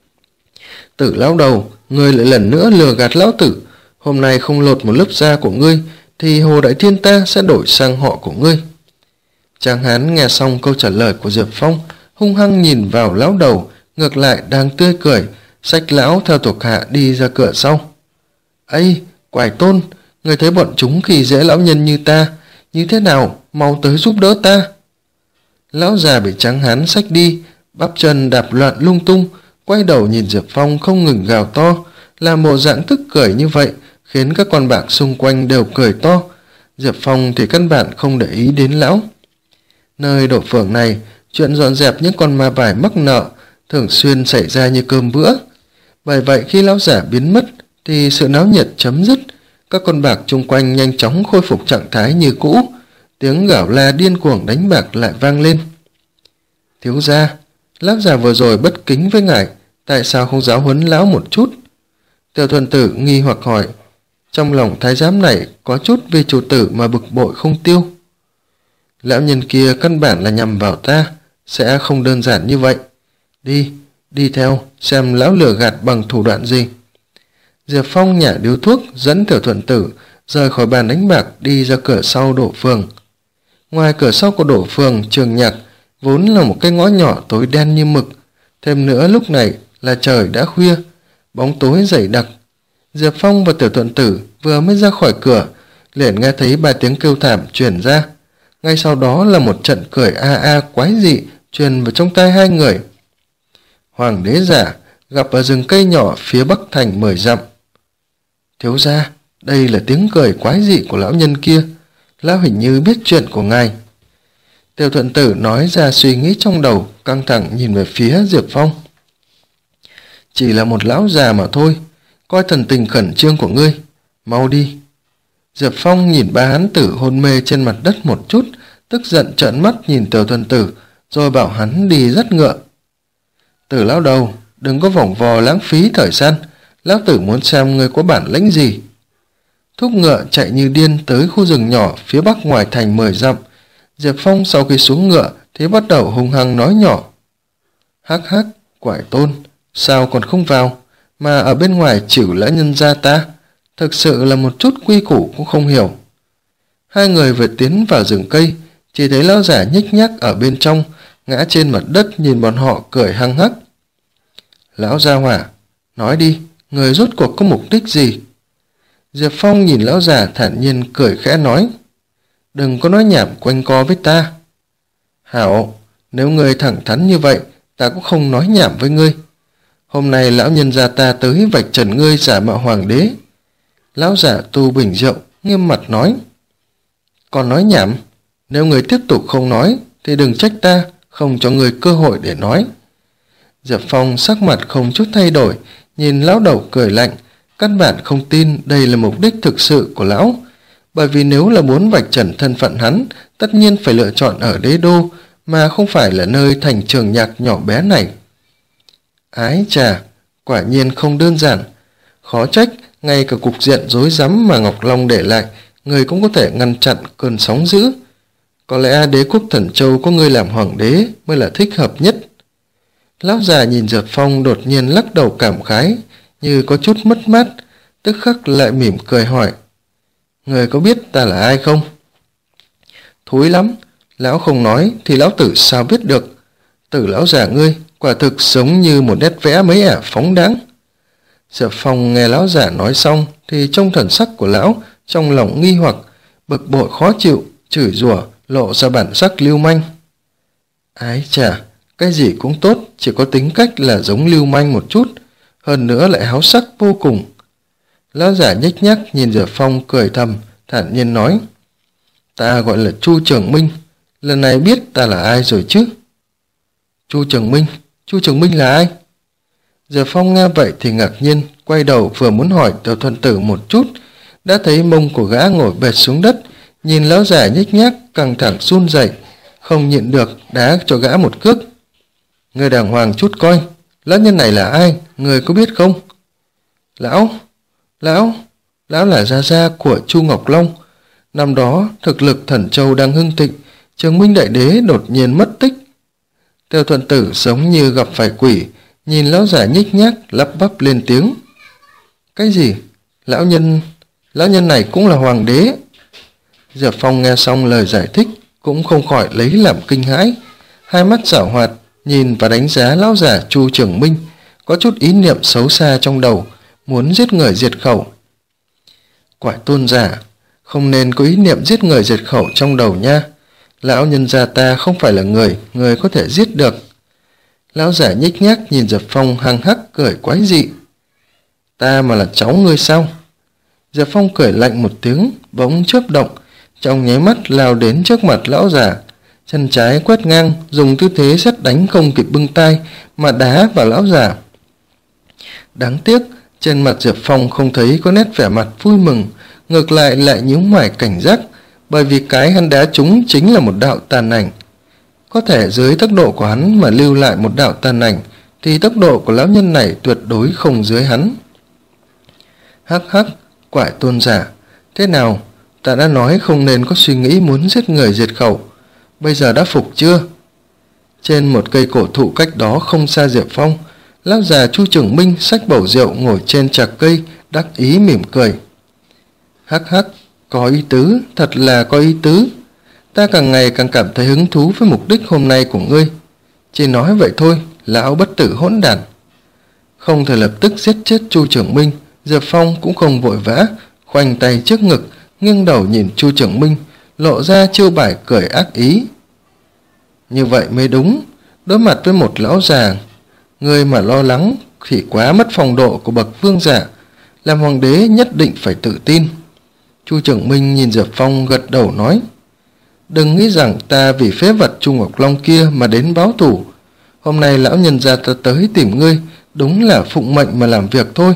Tử lão đầu, ngươi lại lần nữa lừa gạt lão tử, hôm nay không lột một lớp da của ngươi thì Hồ Đại Thiên ta sẽ đổi sang họ của ngươi. Tráng hán nghe xong câu trả lời của Diệp Phong, hung hăng nhìn vào lão đầu, ngược lại đang tươi cười, xách lão theo thuộc hạ đi ra cửa sau. Ây, Quải Tôn, người thấy bọn chúng khi dễ lão nhân như ta, như thế nào, mau tới giúp đỡ ta. Lão già bị tráng hán xách đi, bắp chân đạp loạn lung tung, quay đầu nhìn Diệp Phong không ngừng gào to, làm bộ dạng tức cười như vậy, khiến các con bạc xung quanh đều cười to. Diệp Phong thì căn bản không để ý đến lão. Nơi đổ phường này, chuyện dọn dẹp những con ma bài mắc nợ thường xuyên xảy ra như cơm bữa. Bởi vậy khi lão giả biến mất thì sự náo nhiệt chấm dứt, các con bạc chung quanh nhanh chóng khôi phục trạng thái như cũ, tiếng gào la điên cuồng đánh bạc lại vang lên. Thiếu gia, lão già vừa rồi bất kính với ngài, tại sao không giáo huấn lão một chút? Tiểu Thuần Tử nghi hoặc hỏi. Trong lòng thái giám này có chút vì chủ tử mà bực bội không tiêu. Lão nhân kia căn bản là nhằm vào ta, sẽ không đơn giản như vậy. Đi, đi theo, xem lão lừa gạt bằng thủ đoạn gì. Diệp Phong nhả điếu thuốc dẫn Tiểu Thuần Tử rời khỏi bàn đánh bạc đi ra cửa sau đổ phường. Ngoài cửa sau của đổ phường Trường Nhạc vốn là một cái ngõ nhỏ tối đen như mực, thêm nữa lúc này là trời đã khuya, bóng tối dày đặc. Diệp Phong và Tiểu Thuần Tử vừa mới ra khỏi cửa liền nghe thấy ba tiếng kêu thảm truyền ra, ngay sau đó là một trận cười a a quái dị truyền vào trong tai hai người. Hoàng đế giả gặp ở rừng cây nhỏ phía bắc thành mười dặm. Thiếu gia, đây là tiếng cười quái dị của lão nhân kia, lão hình như biết chuyện của ngài. Tiểu Thuần Tử nói ra suy nghĩ trong đầu, căng thẳng nhìn về phía Diệp Phong. Chỉ là một lão già mà thôi, coi thần tình khẩn trương của ngươi, mau đi. Diệp Phong nhìn ba hán tử hôn mê trên mặt đất một chút, tức giận trợn mắt nhìn Tiểu Thuần Tử, rồi bảo hắn đi dắt ngựa. Tử lão đầu, đừng có vòng vò lãng phí thời gian, lão tử muốn xem ngươi có bản lĩnh gì. Thúc ngựa chạy như điên tới khu rừng nhỏ phía bắc ngoài thành mười dặm. Diệp Phong sau khi xuống ngựa thì bắt đầu hung hăng nói nhỏ. Hắc hắc, Quải Tôn, sao còn không vào, mà ở bên ngoài chịu lã nhân gia ta, thực sự là một chút quy củ cũng không hiểu. Hai người vừa tiến vào rừng cây, chỉ thấy lão giả nhích nhác ở bên trong, ngã trên mặt đất nhìn bọn họ cười hăng hắc. Lão gia hỏa, nói đi, người rốt cuộc có mục đích gì? Diệp Phong nhìn lão già thản nhiên cười khẽ nói. Đừng có nói nhảm quanh co với ta. Hảo, nếu ngươi thẳng thắn như vậy, ta cũng không nói nhảm với ngươi. Hôm nay lão nhân gia ta tới vạch trần ngươi giả mạo hoàng đế. Lão giả tu bình rượu, nghiêm mặt nói. Còn nói nhảm, nếu ngươi tiếp tục không nói, thì đừng trách ta, không cho ngươi cơ hội để nói. Diệp Phong sắc mặt không chút thay đổi, nhìn lão đầu cười lạnh, căn bản không tin đây là mục đích thực sự của lão. Bởi vì nếu là muốn vạch trần thân phận hắn, tất nhiên phải lựa chọn ở đế đô, mà không phải là nơi thành Trường Nhạc nhỏ bé này. Ái chà, quả nhiên không đơn giản. Khó trách, ngay cả cục diện rối rắm mà Ngọc Long để lại, người cũng có thể ngăn chặn cơn sóng dữ. Có lẽ đế quốc Thần Châu có người làm hoàng đế mới là thích hợp nhất. Lão già nhìn Diệp Phong đột nhiên lắc đầu cảm khái, như có chút mất mát, tức khắc lại mỉm cười hỏi. Người có biết ta là ai không? Thúi lắm, lão không nói thì lão tử sao biết được. Tử lão già ngươi quả thực giống như một nét vẽ mấy ả phóng đáng. Diệp Phong nghe lão già nói xong thì trong thần sắc của lão, trong lòng nghi hoặc, bực bội khó chịu, chửi rủa, lộ ra bản sắc lưu manh. Ái chà, cái gì cũng tốt, chỉ có tính cách là giống lưu manh một chút, hơn nữa lại háo sắc vô cùng. Lão giả nhếch nhác nhìn Diệp Phong cười thầm, thản nhiên nói. Ta gọi là Chu Trường Minh, lần này biết ta là ai rồi chứ? Chu Trường Minh, Chu Trường Minh là ai? Diệp Phong nghe vậy thì ngạc nhiên, quay đầu vừa muốn hỏi Tiểu Thuần Tử một chút, đã thấy mông của gã ngồi bệt xuống đất, nhìn lão giả nhếch nhác căng thẳng run rẩy, không nhịn được đá cho gã một cước. Người đàng hoàng chút coi, lão nhân này là ai, người có biết không? Lão, lão, lão là gia gia của Chu Ngọc Long. Năm đó thực lực Thần Châu đang hưng thịnh, Trường Minh Đại Đế đột nhiên mất tích. Tiêu Thuận Tử giống như gặp phải quỷ, nhìn lão giả nhích nhác lắp bắp lên tiếng. Cái gì? Lão nhân, lão nhân này cũng là hoàng đế? Diệp Phong nghe xong lời giải thích cũng không khỏi lấy làm kinh hãi, hai mắt giảo hoạt nhìn và đánh giá lão giả Chu Trường Minh, có chút ý niệm xấu xa trong đầu, muốn giết người diệt khẩu. Quải tôn giả, không nên có ý niệm giết người diệt khẩu trong đầu nha. Lão nhân gia ta không phải là người, người có thể giết được. Lão giả nhích nhác nhìn Diệp Phong hăng hắc cười quái dị. Ta mà là cháu ngươi sao? Diệp Phong cười lạnh một tiếng, bỗng chớp động, trong nháy mắt lao đến trước mặt lão giả, chân trái quét ngang, dùng tư thế sét đánh không kịp bưng tay mà đá vào lão giả. Đáng tiếc, trên mặt Diệp Phong không thấy có nét vẻ mặt vui mừng, ngược lại lại nhíu mày cảnh giác, bởi vì cái hắn đá trúng chính là một đạo tàn ảnh. Có thể dưới tốc độ của hắn mà lưu lại một đạo tàn ảnh, thì tốc độ của lão nhân này tuyệt đối không dưới hắn. Hắc hắc, Quải tôn giả, thế nào? Ta đã nói không nên có suy nghĩ muốn giết người diệt khẩu, bây giờ đã phục chưa? Trên một cây cổ thụ cách đó không xa Diệp Phong, lão già Chu Trường Minh xách bầu rượu ngồi trên trạc cây, đắc ý mỉm cười. Hắc hắc, có ý tứ, thật là có ý tứ. Ta càng ngày càng cảm thấy hứng thú với mục đích hôm nay của ngươi. Chỉ nói vậy thôi, lão bất tử hỗn đản. Không thể lập tức giết chết Chu Trường Minh, Diệp Phong cũng không vội vã, khoanh tay trước ngực, nghiêng đầu nhìn Chu Trường Minh, lộ ra chiêu bài cười ác ý. Như vậy mới đúng, đối mặt với một lão già, người mà lo lắng thì quá mất phong độ của bậc vương giả, làm hoàng đế nhất định phải tự tin. Chu Trường Minh nhìn Diệp Phong gật đầu nói, đừng nghĩ rằng ta vì phế vật Chu Ngọc Long kia mà đến báo thù. Hôm nay lão nhân gia ta tới tìm ngươi, đúng là phụng mệnh mà làm việc thôi.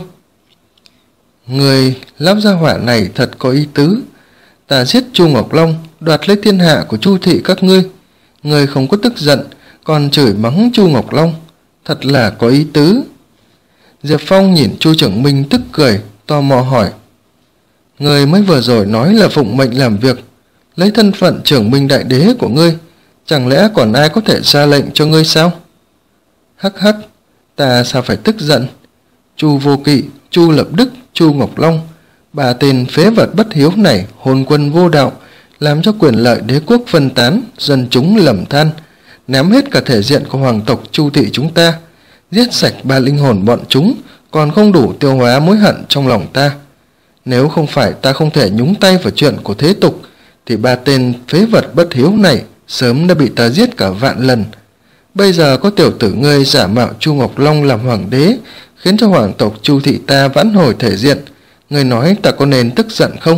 Người lão gia hỏa này thật có ý tứ. Ta giết Chu Ngọc Long, đoạt lấy thiên hạ của Chu thị các ngươi. Người không có tức giận, còn chửi mắng Chu Ngọc Long, thật là có ý tứ. Diệp Phong nhìn Chu Trường Minh tức cười, tò mò hỏi, người mới vừa rồi nói là phụng mệnh làm việc, lấy thân phận Trưởng Minh Đại Đế của ngươi, chẳng lẽ còn ai có thể ra lệnh cho ngươi sao? Hắc hắc, ta sao phải tức giận? Chu Vô Kỵ, Chu Lập Đức, Chu Ngọc Long, ba tên phế vật bất hiếu này hồn quân vô đạo, làm cho quyền lợi đế quốc phân tán, dân chúng lầm than, ném hết cả thể diện của hoàng tộc Chu thị chúng ta, giết sạch ba linh hồn bọn chúng, còn không đủ tiêu hóa mối hận trong lòng ta. Nếu không phải ta không thể nhúng tay vào chuyện của thế tục, thì ba tên phế vật bất hiếu này sớm đã bị ta giết cả vạn lần. Bây giờ có tiểu tử ngươi giả mạo Chu Ngọc Long làm hoàng đế, khiến cho hoàng tộc Chu thị ta vãn hồi thể diện, ngươi nói ta có nên tức giận không?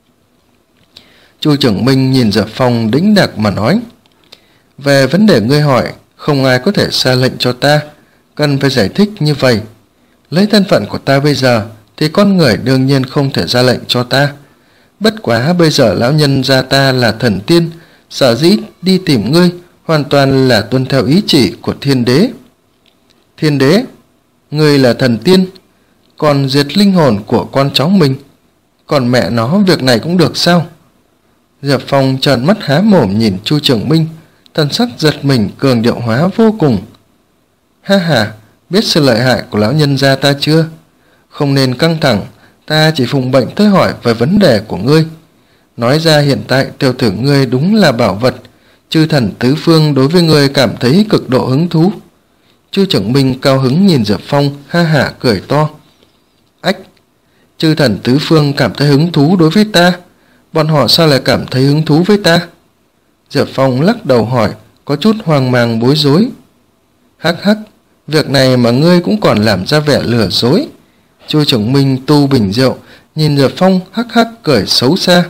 Chu Trường Minh nhìn Diệp Phong đĩnh đạc mà nói, về vấn đề ngươi hỏi, không ai có thể ra lệnh cho ta, cần phải giải thích như vậy. Lấy thân phận của ta bây giờ, thì con người đương nhiên không thể ra lệnh cho ta. Bất quá bây giờ lão nhân gia ta là thần tiên, sở dĩ đi tìm ngươi hoàn toàn là tuân theo ý chỉ của thiên đế. Thiên đế? Ngươi là thần tiên, còn diệt linh hồn của con cháu mình, còn mẹ nó việc này cũng được sao? Diệp Phong trợn mắt há mồm nhìn Chu Trường Minh, thần sắc giật mình cường điệu hóa vô cùng. Ha ha, biết sự lợi hại của lão nhân gia ta chưa? Không nên căng thẳng, ta chỉ phụng bệnh tới hỏi về vấn đề của ngươi. Nói ra hiện tại tiểu tử ngươi đúng là bảo vật, chư thần tứ phương đối với ngươi cảm thấy cực độ hứng thú. Chu Trường Minh cao hứng nhìn Diệp Phong, ha hả cười to. Ách, chư thần tứ phương cảm thấy hứng thú đối với ta, bọn họ sao lại cảm thấy hứng thú với ta? Diệp Phong lắc đầu hỏi, có chút hoang mang bối rối. Hắc hắc, việc này mà ngươi cũng còn làm ra vẻ lừa dối. Chu Trường Minh tu bình rượu, nhìn Diệp Phong hắc hắc cười xấu xa.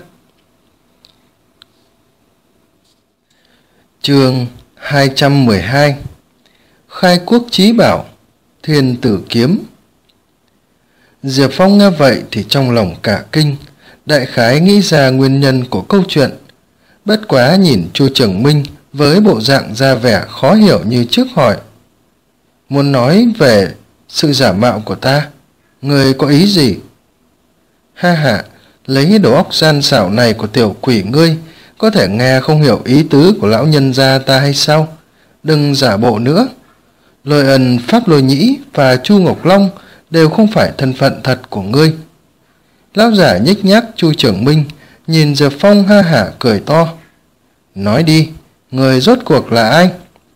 Chương hai trăm mười hai, Khai quốc chí bảo, Thiên tử kiếm. Diệp Phong nghe vậy thì trong lòng cả kinh, đại khái nghĩ ra nguyên nhân của câu chuyện. Bất quá nhìn Chu Trường Minh với bộ dạng ra vẻ khó hiểu như trước hỏi: Muốn nói về sự giả mạo của ta, người có ý gì? Ha ha, lấy đầu óc gian xảo này của tiểu quỷ ngươi, có thể nghe không hiểu ý tứ của lão nhân gia ta hay sao? Đừng giả bộ nữa. Lôi Ân, Pháp Lôi Nhĩ và Chu Ngọc Long đều không phải thân phận thật của ngươi. Lão giả nhếch nhác Chu Trưởng Minh, nhìn Diệp Phong ha hả cười to. Nói đi, người rốt cuộc là ai?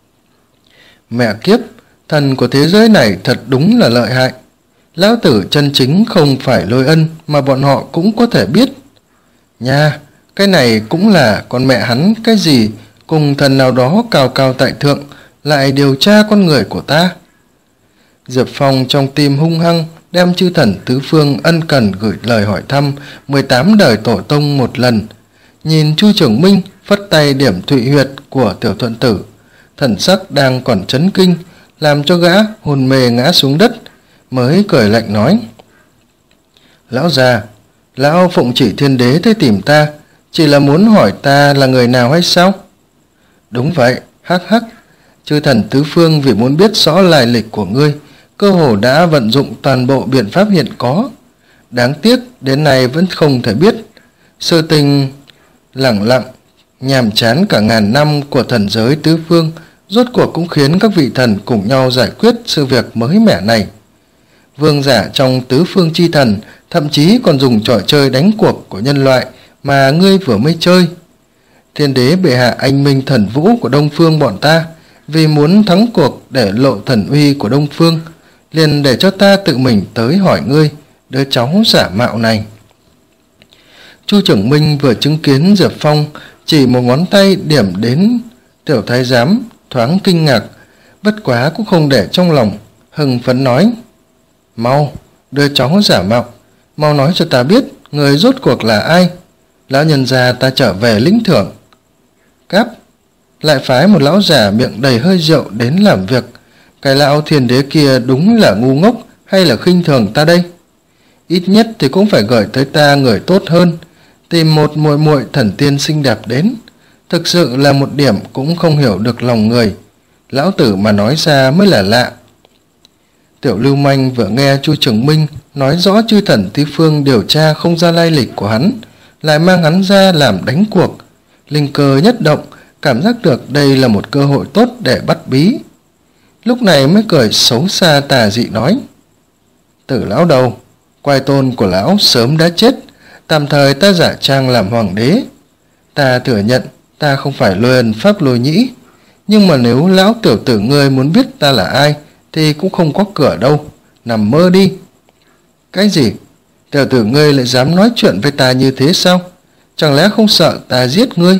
Mẹ kiếp, thần của thế giới này thật đúng là lợi hại. Lão tử chân chính không phải Lôi Ân mà bọn họ cũng có thể biết. Nha, cái này cũng là con mẹ hắn cái gì cùng thần nào đó cao cao tại thượng lại điều tra con người của ta. Diệp Phong trong tim hung hăng đem chư thần tứ phương ân cần gửi lời hỏi thăm mười tám đời tổ tông một lần. Nhìn Chu Trưởng Minh phất tay điểm thụy huyệt của tiểu thuận tử, thần sắc đang còn chấn kinh, làm cho gã hồn mê ngã xuống đất, mới cười lạnh nói: Lão già, lão phụng chỉ thiên đế tới tìm ta, chỉ là muốn hỏi ta là người nào hay sao? Đúng vậy, hắc hắc, chư thần tứ phương vì muốn biết rõ lai lịch của ngươi, cơ hồ đã vận dụng toàn bộ biện pháp hiện có. Đáng tiếc đến nay vẫn không thể biết. Sự tình lẳng lặng, nhàm chán cả ngàn năm của thần giới tứ phương, rốt cuộc cũng khiến các vị thần cùng nhau giải quyết sự việc mới mẻ này. Vương giả trong tứ phương chi thần thậm chí còn dùng trò chơi đánh cuộc của nhân loại mà ngươi vừa mới chơi. Thiên đế bệ hạ anh minh thần vũ của Đông Phương bọn ta, vì muốn thắng cuộc để lộ thần uy của Đông Phương, liền để cho ta tự mình tới hỏi ngươi, đứa cháu giả mạo này. Chu Trưởng Minh vừa chứng kiến Diệp Phong chỉ một ngón tay điểm đến tiểu thái giám, thoáng kinh ngạc, bất quá cũng không để trong lòng, hưng phấn nói: Mau, đứa cháu giả mạo, mau nói cho ta biết người rốt cuộc là ai, lão nhân gia ta trở về lĩnh thưởng. Cáp, lại phái một lão già miệng đầy hơi rượu đến làm việc. Cái lão thiên đế kia đúng là ngu ngốc hay là khinh thường ta đây? Ít nhất thì cũng phải gửi tới ta người tốt hơn, tìm một muội muội thần tiên xinh đẹp đến. Thực sự là một điểm cũng không hiểu được lòng người, lão tử mà nói ra mới là lạ. Tiểu lưu manh vừa nghe Chu Trưởng Minh nói rõ chư thần tứ phương điều tra không ra lai lịch của hắn, lại mang hắn ra làm đánh cuộc, linh cơ nhất động, cảm giác được đây là một cơ hội tốt để bắt bí. Lúc này mới cười xấu xa tà dị nói: Tử lão đầu, quai tôn của lão sớm đã chết, tạm thời ta giả trang làm hoàng đế. Ta thừa nhận ta không phải Lôi Ân Pháp Lôi Nhĩ, nhưng mà nếu lão tiểu tử ngươi muốn biết ta là ai thì cũng không có cửa đâu, nằm mơ đi. Cái gì? Tiểu tử ngươi lại dám nói chuyện với ta như thế sao? Chẳng lẽ không sợ ta giết ngươi?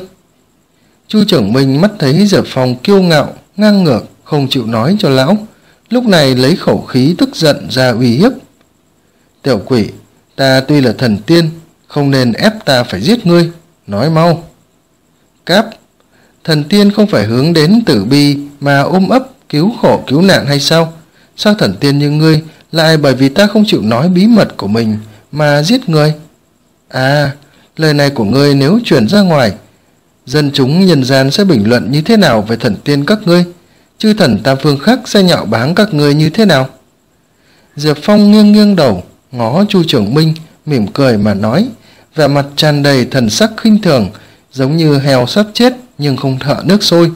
Chu Trưởng Minh mắt thấy Diệp Phong kiêu ngạo, ngang ngược, không chịu nói cho lão, lúc này lấy khẩu khí tức giận ra uy hiếp. Tiểu quỷ, ta tuy là thần tiên, không nên ép ta phải giết ngươi, nói mau. Cáp, thần tiên không phải hướng đến tử bi mà ôm ấp cứu khổ cứu nạn hay sao? Sao thần tiên như ngươi lại bởi vì ta không chịu nói bí mật của mình mà giết ngươi? À, lời này của ngươi nếu truyền ra ngoài, dân chúng nhân gian sẽ bình luận như thế nào về thần tiên các ngươi? Chư thần tam phương khác sẽ nhạo báng các ngươi như thế nào? Diệp Phong nghiêng nghiêng đầu, ngó Chu Trưởng Minh, mỉm cười mà nói, vẻ mặt tràn đầy thần sắc khinh thường, giống như heo sắp chết nhưng không thợ nước sôi.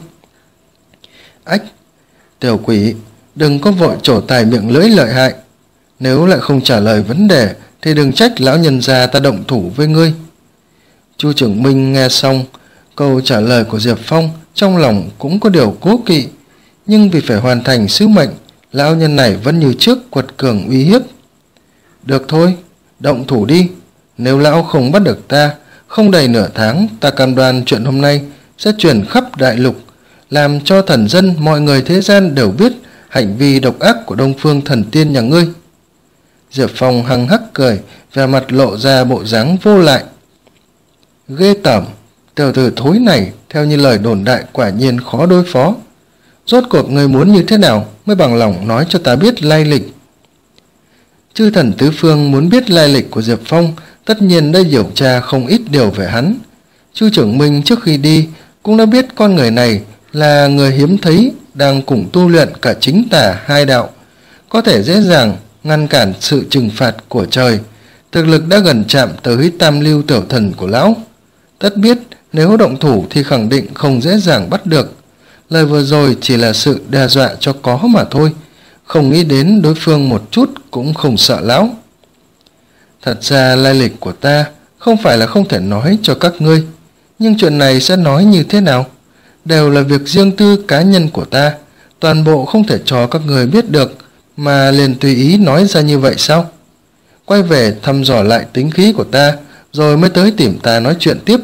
Ách, tiểu quỷ, đừng có vội trổ tài miệng lưỡi lợi hại. Nếu lại không trả lời vấn đề thì đừng trách lão nhân gia ta động thủ với ngươi. Chu Trưởng Minh nghe xong câu trả lời của Diệp Phong, trong lòng cũng có điều cố kỵ, nhưng vì phải hoàn thành sứ mệnh, lão nhân này vẫn như trước quật cường uy hiếp. Được thôi, động thủ đi. Nếu lão không bắt được ta, không đầy nửa tháng, ta cam đoan chuyện hôm nay sẽ truyền khắp đại lục, làm cho thần dân mọi người thế gian đều biết hành vi độc ác của Đông Phương thần tiên nhà ngươi. Diệp Phong hăng hắc cười, vẻ mặt lộ ra bộ dáng vô lại. Ghê tởm, tiểu tử thối này theo như lời đồn đại quả nhiên khó đối phó. Rốt cuộc ngươi muốn như thế nào mới bằng lòng nói cho ta biết lai lịch? Chư thần tứ phương muốn biết lai lịch của Diệp Phong, tất nhiên đã điều tra không ít điều về hắn. Chu Trưởng Minh trước khi đi cũng đã biết con người này là người hiếm thấy đang cùng tu luyện cả chính tà hai đạo, có thể dễ dàng ngăn cản sự trừng phạt của trời. Thực lực đã gần chạm tới tam lưu tiểu thần của lão. Tất biết nếu động thủ thì khẳng định không dễ dàng bắt được. Lời vừa rồi chỉ là sự đe dọa cho có mà thôi, không nghĩ đến đối phương một chút cũng không sợ lão. Thật ra lai lịch của ta không phải là không thể nói cho các ngươi, nhưng chuyện này sẽ nói như thế nào? Đều là việc riêng tư cá nhân của ta, toàn bộ không thể cho các người biết được, mà liền tùy ý nói ra như vậy sao? Quay về thăm dò lại tính khí của ta, rồi mới tới tìm ta nói chuyện tiếp.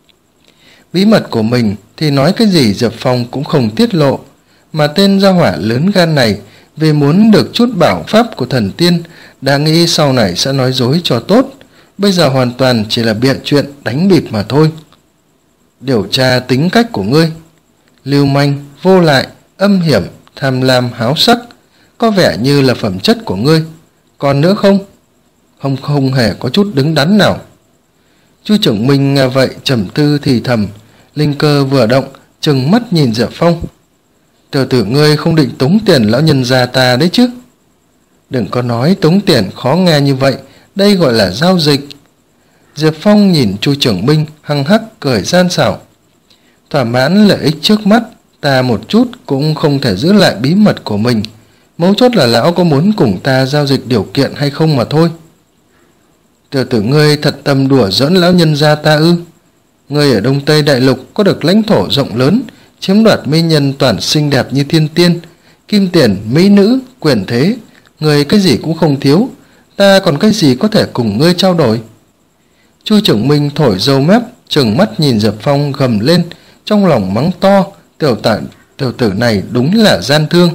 Bí mật của mình thì nói cái gì Diệp Phong cũng không tiết lộ, mà tên gia hỏa lớn gan này vì muốn được chút bảo pháp của thần tiên, đã nghĩ sau này sẽ nói dối cho tốt, bây giờ hoàn toàn chỉ là bịa chuyện đánh bịp mà thôi. Điều tra tính cách của ngươi, lưu manh, vô lại, âm hiểm, tham lam, háo sắc, có vẻ như là phẩm chất của ngươi. Còn nữa không? Không không hề có chút đứng đắn nào. Chu Trưởng Minh nghe vậy trầm tư thì thầm, linh cơ vừa động, trừng mắt nhìn Diệp Phong. Tiểu tử ngươi không định tống tiền lão nhân gia ta đấy chứ? Đừng có nói tống tiền khó nghe như vậy, đây gọi là giao dịch. Diệp Phong nhìn Chu Trưởng Minh hăng hắc cười gian xảo. Thỏa mãn lợi ích trước mắt, ta một chút cũng không thể giữ lại bí mật của mình. Mấu chốt là lão có muốn cùng ta giao dịch điều kiện hay không mà thôi. Tiểu tử ngươi thật tâm đùa giỡn lão nhân gia ta ư? Ngươi ở Đông Tây Đại Lục có được lãnh thổ rộng lớn, chiếm đoạt mỹ nhân toàn xinh đẹp như thiên tiên, kim tiền, mỹ nữ, quyền thế, ngươi cái gì cũng không thiếu, ta còn cái gì có thể cùng ngươi trao đổi? Chu Trưởng Minh thổi râu mép, trừng mắt nhìn Diệp Phong gầm lên, trong lòng mắng to, tiểu tử, tiểu tử này đúng là gian thương.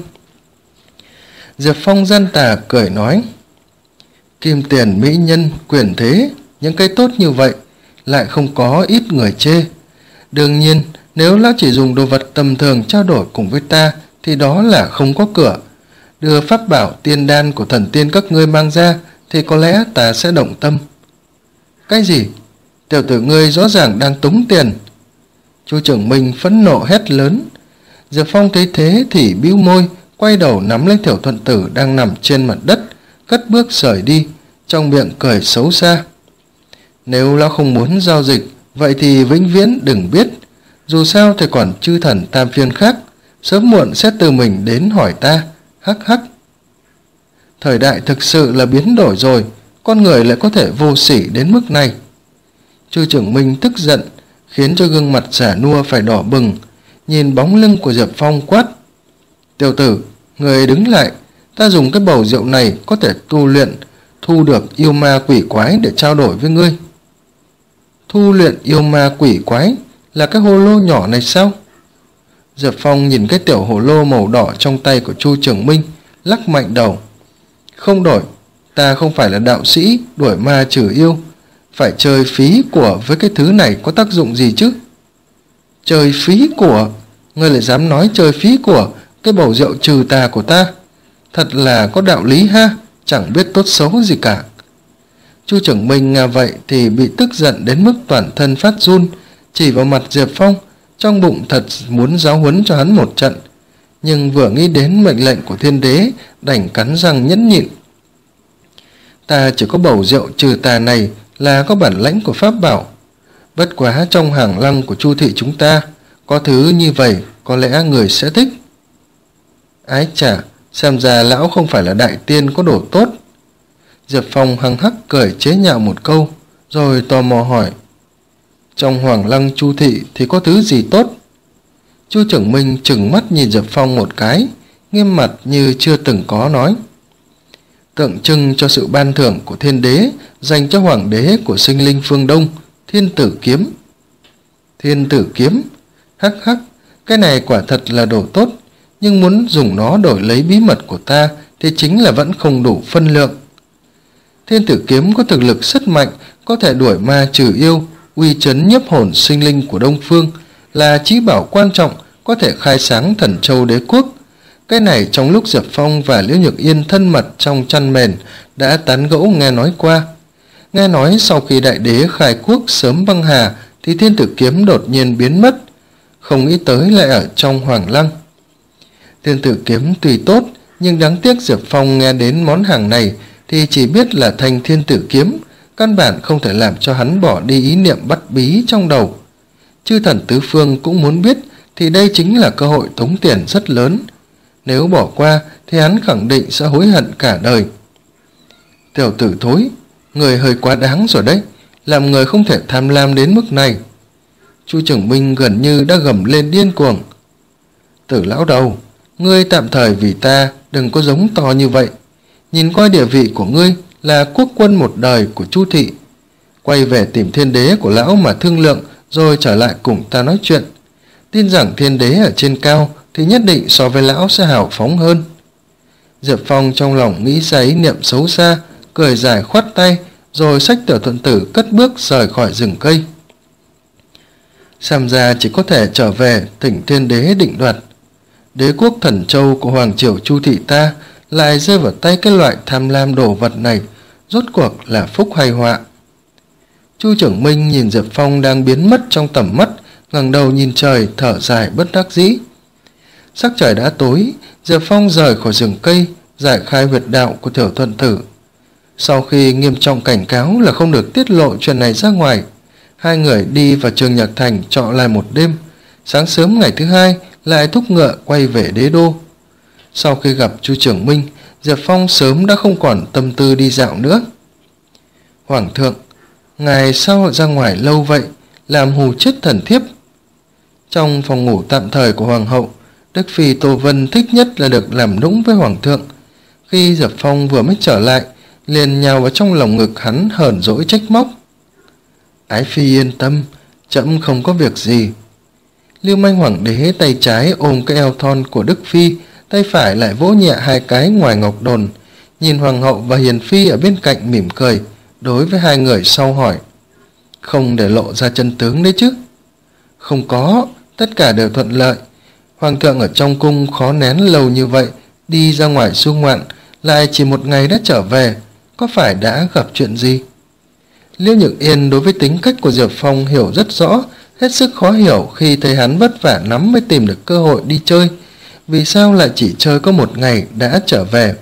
Diệp Phong gian tà cười nói, kim tiền, mỹ nhân, quyền thế, những cái tốt như vậy lại không có ít người chê. Đương nhiên, nếu lão chỉ dùng đồ vật tầm thường trao đổi cùng với ta thì đó là không có cửa. Đưa pháp bảo tiên đan của thần tiên các ngươi mang ra thì có lẽ ta sẽ động tâm. Cái gì? Tiểu tử ngươi rõ ràng đang tống tiền. Chu Trưởng Minh phẫn nộ hét lớn. Diệp Phong thấy thế thì bĩu môi, quay đầu nắm lấy Thiểu Thuận Tử đang nằm trên mặt đất, cất bước rời đi, trong miệng cười xấu xa. Nếu lão không muốn giao dịch, vậy thì vĩnh viễn đừng biết. Dù sao thì còn chư thần tam phiên khác, sớm muộn sẽ từ mình đến hỏi ta. Hắc hắc. Thời đại thực sự là biến đổi rồi, con người lại có thể vô sỉ đến mức này. Chu Trưởng Minh tức giận, khiến cho gương mặt giả nua phải đỏ bừng, nhìn bóng lưng của Diệp Phong quát. Tiểu tử, người đứng lại, ta dùng cái bầu rượu này có thể tu luyện, thu được yêu ma quỷ quái để trao đổi với ngươi. Thu luyện yêu ma quỷ quái là cái hồ lô nhỏ này sao? Diệp Phong nhìn cái tiểu hồ lô màu đỏ trong tay của Chu Trưởng Minh, lắc mạnh đầu. Không đổi, ta không phải là đạo sĩ đuổi ma trừ yêu, phải chơi phí của với cái thứ này có tác dụng gì chứ? Chơi phí của? Ngươi lại dám nói chơi phí của cái bầu rượu trừ tà của ta? Thật là có đạo lý ha, chẳng biết tốt xấu gì cả. Chu Trưởng Minh nghe vậy thì bị tức giận đến mức toàn thân phát run, chỉ vào mặt Diệp Phong, trong bụng thật muốn giáo huấn cho hắn một trận, nhưng vừa nghĩ đến mệnh lệnh của thiên đế, đành cắn răng nhẫn nhịn. Ta chỉ có bầu rượu trừ tà này là có bản lãnh của pháp bảo, bất quá trong hàng lăng của Chu thị chúng ta có thứ như vậy, có lẽ người sẽ thích. Ái chà, xem ra lão không phải là đại tiên có đồ tốt. Diệp Phong hăng hắc cười chế nhạo một câu, rồi tò mò hỏi, trong hoàng lăng Chu thị thì có thứ gì tốt? Chu Trưởng Minh trừng mắt nhìn Diệp Phong một cái, nghiêm mặt như chưa từng có nói, tượng trưng cho sự ban thưởng của thiên đế dành cho hoàng đế của sinh linh phương Đông, Thiên Tử Kiếm. Thiên Tử Kiếm? Hắc hắc, cái này quả thật là đồ tốt, nhưng muốn dùng nó đổi lấy bí mật của ta thì chính là vẫn không đủ phân lượng. Thiên Tử Kiếm có thực lực rất mạnh, có thể đuổi ma trừ yêu, uy chấn nhiếp hồn sinh linh của Đông Phương, là chí bảo quan trọng, có thể khai sáng Thần Châu Đế Quốc. Cái này trong lúc Diệp Phong và Liễu Nhược Yên thân mật trong chăn mền đã tán gẫu nghe nói qua. Nghe nói sau khi đại đế khai quốc sớm băng hà thì Thiên Tử Kiếm đột nhiên biến mất, không nghĩ tới lại ở trong Hoàng Lăng. Thiên tử kiếm tuy tốt, nhưng đáng tiếc Diệp Phong nghe đến món hàng này thì chỉ biết là thanh thiên tử kiếm, căn bản không thể làm cho hắn bỏ đi ý niệm bắt bí trong đầu. Chư thần tứ phương cũng muốn biết, thì đây chính là cơ hội tống tiền rất lớn. Nếu bỏ qua thì hắn khẳng định sẽ hối hận cả đời. Tiểu tử thối, người hơi quá đáng rồi đấy, làm người không thể tham lam đến mức này. Chu Trường Minh gần như đã gầm lên điên cuồng. Tử lão đầu, ngươi tạm thời vì ta đừng có giống to như vậy. Nhìn qua địa vị của ngươi là quốc quân một đời của Chu thị, quay về tìm thiên đế của lão mà thương lượng, rồi trở lại cùng ta nói chuyện. Tin rằng thiên đế ở trên cao thì nhất định so với lão sẽ hào phóng hơn. Diệp Phong trong lòng nghĩ ra ý niệm xấu xa, cười dài khoát tay, rồi xách Tiểu Thuận Tử cất bước rời khỏi rừng cây. Xem ra chỉ có thể trở về thỉnh thiên đế định đoạt. Đế quốc Thần Châu của Hoàng triều Chu thị ta lại rơi vào tay cái loại tham lam đồ vật này, rốt cuộc là phúc hay họa. Chu Trưởng Minh nhìn Diệp Phong đang biến mất trong tầm mắt, ngẩng đầu nhìn trời thở dài bất đắc dĩ. Sắc trời đã tối, Diệp Phong rời khỏi rừng cây, giải khai huyệt đạo của Tiểu Thuận Tử. Sau khi nghiêm trọng cảnh cáo là không được tiết lộ chuyện này ra ngoài, hai người đi vào Trường Nhạc Thành trọ lại một đêm. Sáng sớm ngày thứ hai lại thúc ngựa quay về đế đô. Sau khi gặp Chu Trưởng Minh, Diệp Phong sớm đã không còn tâm tư đi dạo nữa. Hoàng thượng, ngài sao ra ngoài lâu vậy, làm hù chết thần thiếp? Trong phòng ngủ tạm thời của Hoàng hậu, Đức Phi Tô Vân thích nhất là được làm nũng với Hoàng thượng. Khi Diệp Phong vừa mới trở lại, liền nhào vào trong lòng ngực hắn hờn dỗi trách móc. Ái phi yên tâm, trẫm không có việc gì. Lưu Manh Hoàng đế tay trái ôm cái eo thon của Đức Phi, tay phải lại vỗ nhẹ hai cái ngoài ngọc đồn, nhìn Hoàng hậu và Hiền Phi ở bên cạnh mỉm cười, đối với hai người sau hỏi. Không để lộ ra chân tướng đấy chứ? Không có, tất cả đều thuận lợi. Hoàng thượng ở trong cung khó nén lâu như vậy, đi ra ngoài du ngoạn, lại chỉ một ngày đã trở về, có phải đã gặp chuyện gì? Liễu Nhược Yên đối với tính cách của Diệp Phong hiểu rất rõ, hết sức khó hiểu khi thấy hắn vất vả lắm mới tìm được cơ hội đi chơi, vì sao lại chỉ chơi có một ngày đã trở về.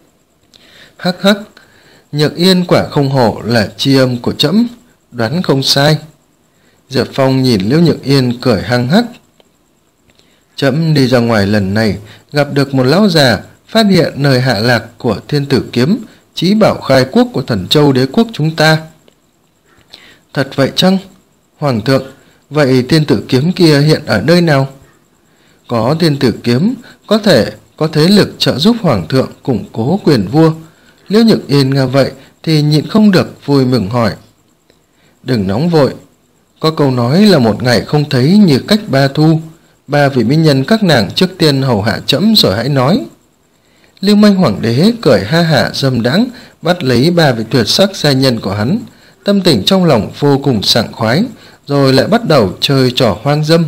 Hắc hắc, Nhược Yên quả không hổ là tri âm của trẫm, đoán không sai. Diệp Phong nhìn Liễu Nhược Yên cười hăng hắc. Trẫm đi ra ngoài lần này gặp được một lão già, phát hiện nơi hạ lạc của thiên tử kiếm, chí bảo khai quốc của Thần Châu đế quốc chúng ta. Thật vậy chăng? Hoàng thượng, vậy thiên tử kiếm kia hiện ở nơi nào? Có thiên tử kiếm, có thể có thế lực trợ giúp Hoàng thượng củng cố quyền vua. Liễu Nhược Yên nghe vậy thì nhịn không được vui mừng hỏi. Đừng nóng vội, có câu nói là một ngày không thấy như cách ba thu, ba vị mỹ nhân các nàng trước tiên hầu hạ trẫm rồi hãy nói. Lưu Manh Hoàng đế cười ha hả dâm đãng, bắt lấy ba vị tuyệt sắc gia nhân của hắn, tâm tình trong lòng vô cùng sảng khoái, rồi lại bắt đầu chơi trò hoang dâm.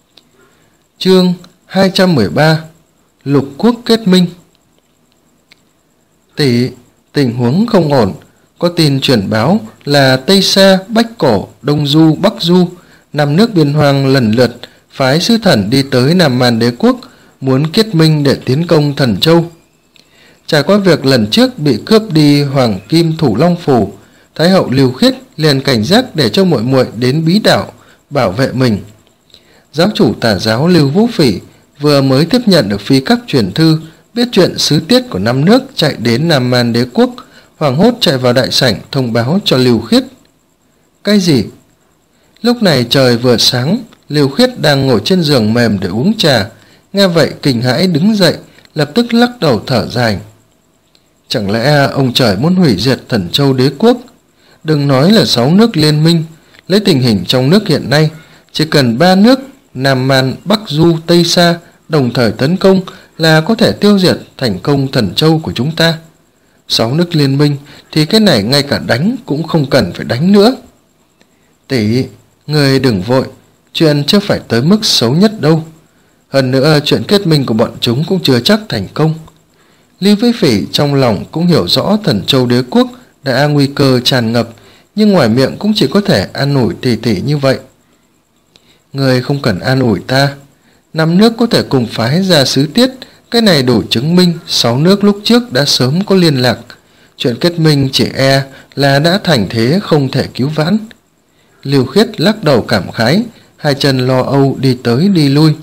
Chương hai trăm mười ba, Lục quốc kết minh. Tỷ, tình huống không ổn, có tin truyền báo là Tây Sa, Bách Cổ, Đông Du, Bắc Du, năm nước biên hoang lần lượt phái sứ thần đi tới Nam Man đế quốc, muốn kết minh để tiến công Thần Châu. Trải qua việc lần trước bị cướp đi Hoàng Kim Thủ Long Phủ, Thái hậu Lưu Khiết liền cảnh giác để cho muội muội đến bí đảo bảo vệ mình. Giáo chủ tà giáo Lưu Vũ Phỉ vừa mới tiếp nhận được phi cấp truyền thư, biết chuyện sứ tiết của năm nước chạy đến Nam Man đế quốc, hoảng hốt chạy vào đại sảnh thông báo cho Lưu Khiết. Cái gì? Lúc này trời vừa sáng, Lưu Khiết đang ngồi trên giường mềm để uống trà, nghe vậy kinh hãi đứng dậy, lập tức lắc đầu thở dài. Chẳng lẽ ông trời muốn hủy diệt Thần Châu đế quốc? Đừng nói là sáu nước liên minh, lấy tình hình trong nước hiện nay, chỉ cần ba nước Nam Man, Bắc Du, Tây Sa đồng thời tấn công là có thể tiêu diệt thành công Thần Châu của chúng ta. Sáu nước liên minh thì cái này ngay cả đánh cũng không cần phải đánh nữa. Tỷ, người đừng vội, chuyện chưa phải tới mức xấu nhất đâu. Hơn nữa chuyện kết minh của bọn chúng cũng chưa chắc thành công. Lưu Vĩ Phỉ trong lòng cũng hiểu rõ Thần Châu đế quốc đã nguy cơ tràn ngập, nhưng ngoài miệng cũng chỉ có thể an ủi tỉ tỉ như vậy. Người không cần an ủi ta. Năm nước có thể cùng phái ra sứ tiết, cái này đủ chứng minh sáu nước lúc trước đã sớm có liên lạc. Chuyện kết minh chỉ e là đã thành thế không thể cứu vãn. Lưu Khiết lắc đầu cảm khái, hai chân lo âu đi tới đi lui.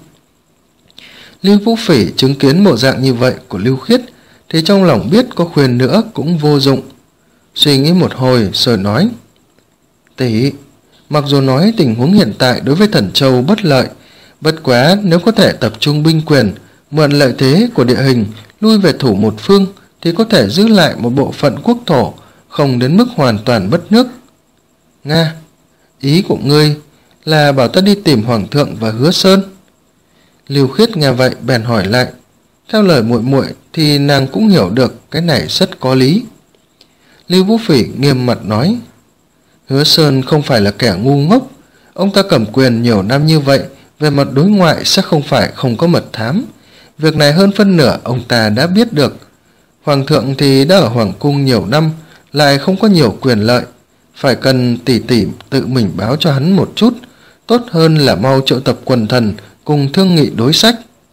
Lưu Vũ Phỉ chứng kiến bộ dạng như vậy của Lưu Khiết thì trong lòng biết có khuyên nữa cũng vô dụng. Suy nghĩ một hồi rồi nói: Tỷ, mặc dù nói tình huống hiện tại đối với Thần Châu bất lợi, bất quá nếu có thể tập trung binh quyền, mượn lợi thế của địa hình lui về thủ một phương thì có thể giữ lại một bộ phận quốc thổ, không đến mức hoàn toàn mất nước. Nga, ý của ngươi là bảo ta đi tìm Hoàng thượng và Hứa Sơn? Lưu Khiết nghe vậy bèn hỏi lại. Theo lời muội muội thì nàng cũng hiểu được cái này rất có lý. Lưu Vũ Phỉ nghiêm mặt nói: Hứa Sơn không phải là kẻ ngu ngốc, ông ta cầm quyền nhiều năm như vậy, về mặt đối ngoại sẽ không phải không có mật thám. Việc này hơn phân nửa ông ta đã biết được. Hoàng thượng thì đã ở Hoàng cung nhiều năm, lại không có nhiều quyền lợi, phải cần tỉ tỉ tự mình báo cho hắn một chút, tốt hơn là mau triệu tập quần thần cùng thương nghị đối sách.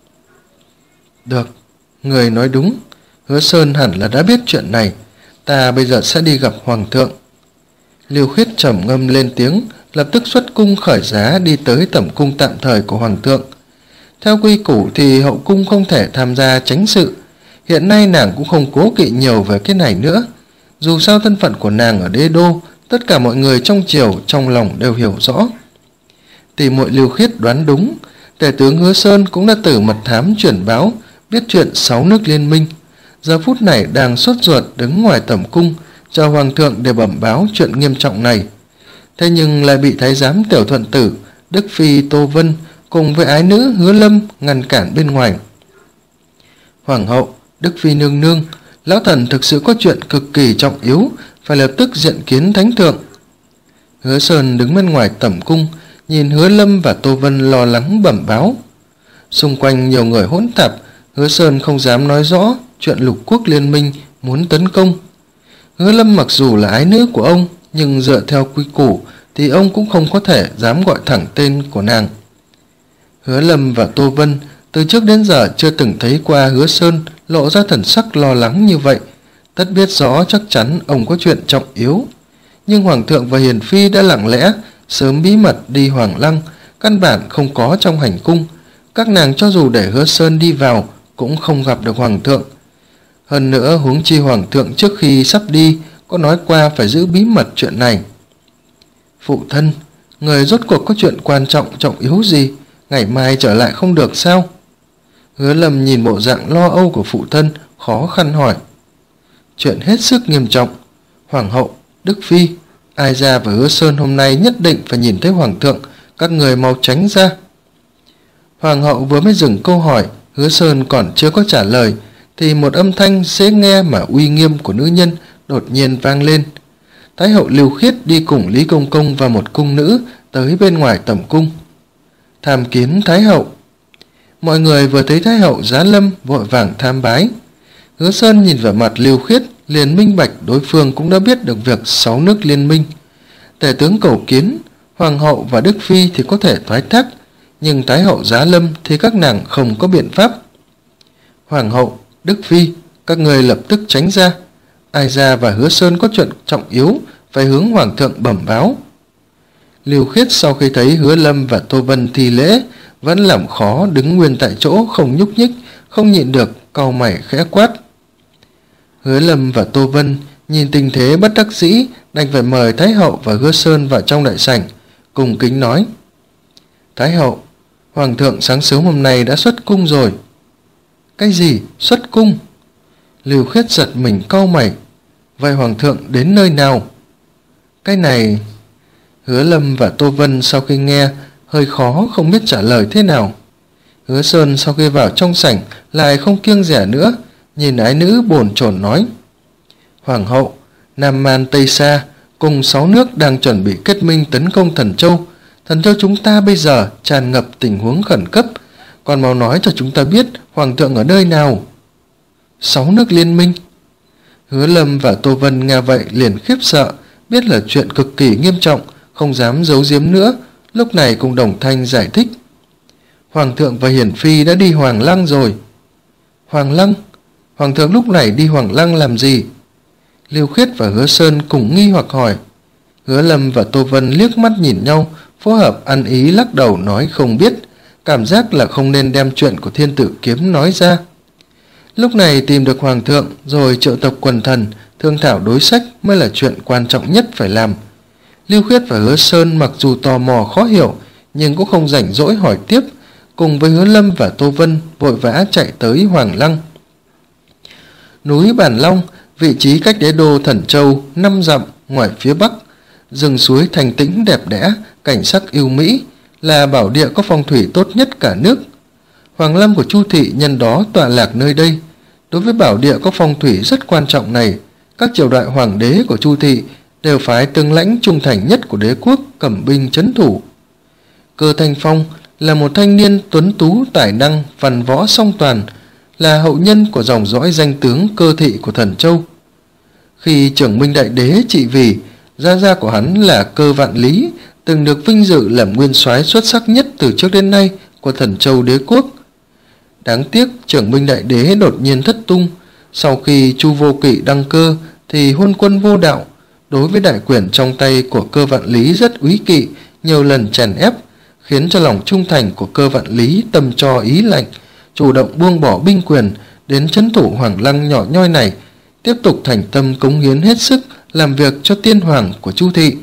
Được, người nói đúng, Hứa Sơn hẳn là đã biết chuyện này, ta bây giờ sẽ đi gặp Hoàng thượng. Lưu Khiết trầm ngâm lên tiếng, lập tức xuất cung khởi giá đi tới tẩm cung tạm thời của Hoàng thượng. Theo quy củ thì hậu cung không thể tham gia chánh sự, hiện nay nàng cũng không cố kỵ nhiều về cái này nữa. Dù sao thân phận của nàng ở đế đô, tất cả mọi người trong triều trong lòng đều hiểu rõ. Tỷ muội Lưu Khiết đoán đúng, tể tướng Hứa Sơn cũng đã từ mật thám chuyển báo, biết chuyện sáu nước liên minh. Giờ phút này đang sốt ruột đứng ngoài tẩm cung, chờ Hoàng thượng để bẩm báo chuyện nghiêm trọng này. Thế nhưng lại bị thái giám tiểu thuận tử, Đức Phi Tô Vân cùng với ái nữ Hứa Lâm ngăn cản bên ngoài. Hoàng hậu, Đức Phi nương nương, lão thần thực sự có chuyện cực kỳ trọng yếu, phải lập tức diện kiến thánh thượng. Hứa Sơn đứng bên ngoài tẩm cung, nhìn Hứa Lâm và Tô Vân lo lắng bẩm báo. Xung quanh nhiều người hỗn tạp, Hứa Sơn không dám nói rõ chuyện lục quốc liên minh muốn tấn công. Hứa Lâm mặc dù là ái nữ của ông, nhưng dựa theo quy củ thì ông cũng không có thể dám gọi thẳng tên của nàng. Hứa Lâm và Tô Vân từ trước đến giờ chưa từng thấy qua Hứa Sơn lộ ra thần sắc lo lắng như vậy, tất biết rõ chắc chắn ông có chuyện trọng yếu. Nhưng Hoàng thượng và Hiền Phi đã lặng lẽ sớm bí mật đi Hoàng Lăng, căn bản không có trong hành cung. Các nàng cho dù để Hứa Sơn đi vào cũng không gặp được Hoàng thượng. Hơn nữa huống chi Hoàng thượng trước khi sắp đi có nói qua phải giữ bí mật chuyện này. Phụ thân, người rốt cuộc có chuyện quan trọng trọng yếu gì, ngày mai trở lại không được sao? Hứa Lâm nhìn bộ dạng lo âu của phụ thân, khó khăn hỏi. Chuyện hết sức nghiêm trọng, Hoàng hậu, Đức Phi, Ai Gia và Hứa Sơn hôm nay nhất định phải nhìn thấy Hoàng thượng, các người mau tránh ra. Hoàng hậu vừa mới dừng câu hỏi, Hứa Sơn còn chưa có trả lời thì một âm thanh dễ nghe mà uy nghiêm của nữ nhân đột nhiên vang lên. Thái hậu Lưu Khiết đi cùng Lý Công Công và một cung nữ tới bên ngoài tẩm cung. Tham kiến Thái hậu. Mọi người vừa thấy Thái hậu giá lâm vội vàng tham bái. Hứa Sơn nhìn vào mặt Lưu Khiết liền minh bạch đối phương cũng đã biết được việc sáu nước liên minh. Tể tướng cầu kiến, Hoàng hậu và Đức Phi thì có thể thoái thác, nhưng Thái hậu giá lâm thì các nàng không có biện pháp. Hoàng hậu, Đức Phi, các người lập tức tránh ra. Ai Gia và Hứa Sơn có chuyện trọng yếu phải hướng Hoàng thượng bẩm báo. Lưu Khiết sau khi thấy Hứa Lâm và Tô Vân thi lễ vẫn làm khó đứng nguyên tại chỗ không nhúc nhích, không nhịn được cau mày khẽ quát. Hứa Lâm và Tô Vân nhìn tình thế bất đắc dĩ đành phải mời Thái hậu và Hứa Sơn vào trong đại sảnh, cùng kính nói: Thái hậu, Hoàng thượng sáng sớm hôm nay đã xuất cung rồi. Cái gì xuất cung? Lưu Khiết giật mình cau mày. Vậy Hoàng thượng đến nơi nào? Cái này... Hứa Lâm và Tô Vân sau khi nghe hơi khó không biết trả lời thế nào. Hứa Sơn sau khi vào trong sảnh lại không kiêng dè nữa, nhìn ái nữ bồn chồn nói: Hoàng hậu, Nam Man Tây Sa cùng sáu nước đang chuẩn bị kết minh tấn công Thần Châu. Thần Châu chúng ta bây giờ tràn ngập tình huống khẩn cấp, còn mau nói cho chúng ta biết Hoàng thượng ở nơi nào. Sáu nước liên minh? Hứa Lâm và Tô Vân nghe vậy liền khiếp sợ, biết là chuyện cực kỳ nghiêm trọng, không dám giấu giếm nữa, lúc này cùng đồng thanh giải thích. Hoàng thượng và hiển phi đã đi Hoàng Lăng rồi. Hoàng Lăng? Hoàng thượng lúc này đi Hoàng Lăng làm gì? Lưu Khiết và Hứa Sơn cùng nghi hoặc hỏi. Hứa Lâm và Tô Vân liếc mắt nhìn nhau, phối hợp ăn ý lắc đầu nói không biết, cảm giác là không nên đem chuyện của Thiên Tử Kiếm nói ra. Lúc này tìm được Hoàng thượng rồi triệu tập quần thần, thương thảo đối sách mới là chuyện quan trọng nhất phải làm. Lưu Khiết và Hứa Sơn mặc dù tò mò khó hiểu, nhưng cũng không rảnh rỗi hỏi tiếp, cùng với Hứa Lâm và Tô Vân vội vã chạy tới Hoàng Lăng. Núi Bản Long, vị trí cách đế đô Thần Châu năm dặm ngoài phía bắc, rừng suối thanh tĩnh đẹp đẽ, cảnh sắc yêu mỹ, là bảo địa có phong thủy tốt nhất cả nước. Hoàng lâm của Chu thị nhân đó tọa lạc nơi đây. Đối với bảo địa có phong thủy rất quan trọng này, các triều đại hoàng đế của Chu thị đều phái tướng lãnh trung thành nhất của đế quốc cầm binh trấn thủ. Cơ Thanh Phong là một thanh niên tuấn tú tài năng, văn võ song toàn, là hậu nhân của dòng dõi danh tướng Cơ thị của Thần Châu. Khi Trưởng Minh Đại Đế trị vì, gia gia của hắn là Cơ Vạn Lý từng được vinh dự làm nguyên soái xuất sắc nhất từ trước đến nay của Thần Châu đế quốc. Đáng tiếc Trưởng Minh Đại Đế đột nhiên thất tung. Sau khi Chu Vô Kỵ đăng cơ thì huân quân vô đạo, đối với đại quyền trong tay của Cơ Vạn Lý rất úy kỵ, nhiều lần chèn ép, khiến cho lòng trung thành của Cơ Vạn Lý tâm cho ý lạnh, chủ động buông bỏ binh quyền đến trấn thủ Hoàng Lăng nhỏ nhoi này, tiếp tục thành tâm cống hiến hết sức làm việc cho tiên hoàng của Chu thị.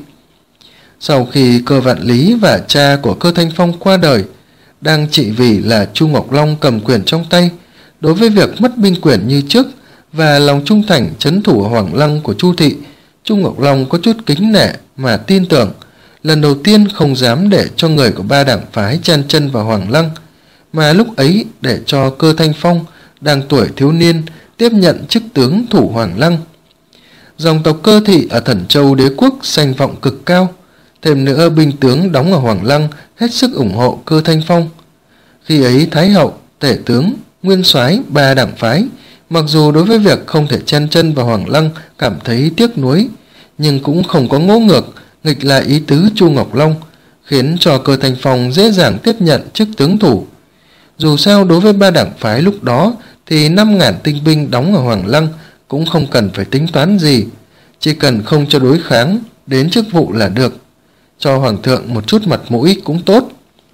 Sau khi Cơ Vạn Lý và cha của Cơ Thanh Phong qua đời, đang trị vì là Chu Ngọc Long cầm quyền trong tay, đối với việc mất binh quyền như trước và lòng trung thành trấn thủ Hoàng Lăng của Chu thị, Chu Ngọc Long có chút kính nể mà tin tưởng, lần đầu tiên không dám để cho người của ba đảng phái chen chân vào Hoàng Lăng, mà lúc ấy để cho Cơ Thanh Phong đang tuổi thiếu niên tiếp nhận chức tướng thủ Hoàng Lăng. Dòng tộc Cơ thị ở Thần Châu đế quốc danh vọng cực cao, thêm nữa binh tướng đóng ở Hoàng Lăng hết sức ủng hộ Cơ Thanh Phong. Khi ấy Thái hậu, tể tướng, nguyên soái ba đảng phái mặc dù đối với việc không thể chen chân vào Hoàng Lăng cảm thấy tiếc nuối, nhưng cũng không có ngỗ ngược nghịch lại ý tứ Chu Ngọc Long, khiến cho Cơ Thanh Phong dễ dàng tiếp nhận chức tướng thủ. Dù sao đối với ba đảng phái lúc đó thì năm ngàn tinh binh đóng ở Hoàng Lăng cũng không cần phải tính toán gì, chỉ cần không cho đối kháng đến chức vụ là được, cho Hoàng thượng một chút mặt mũi cũng tốt.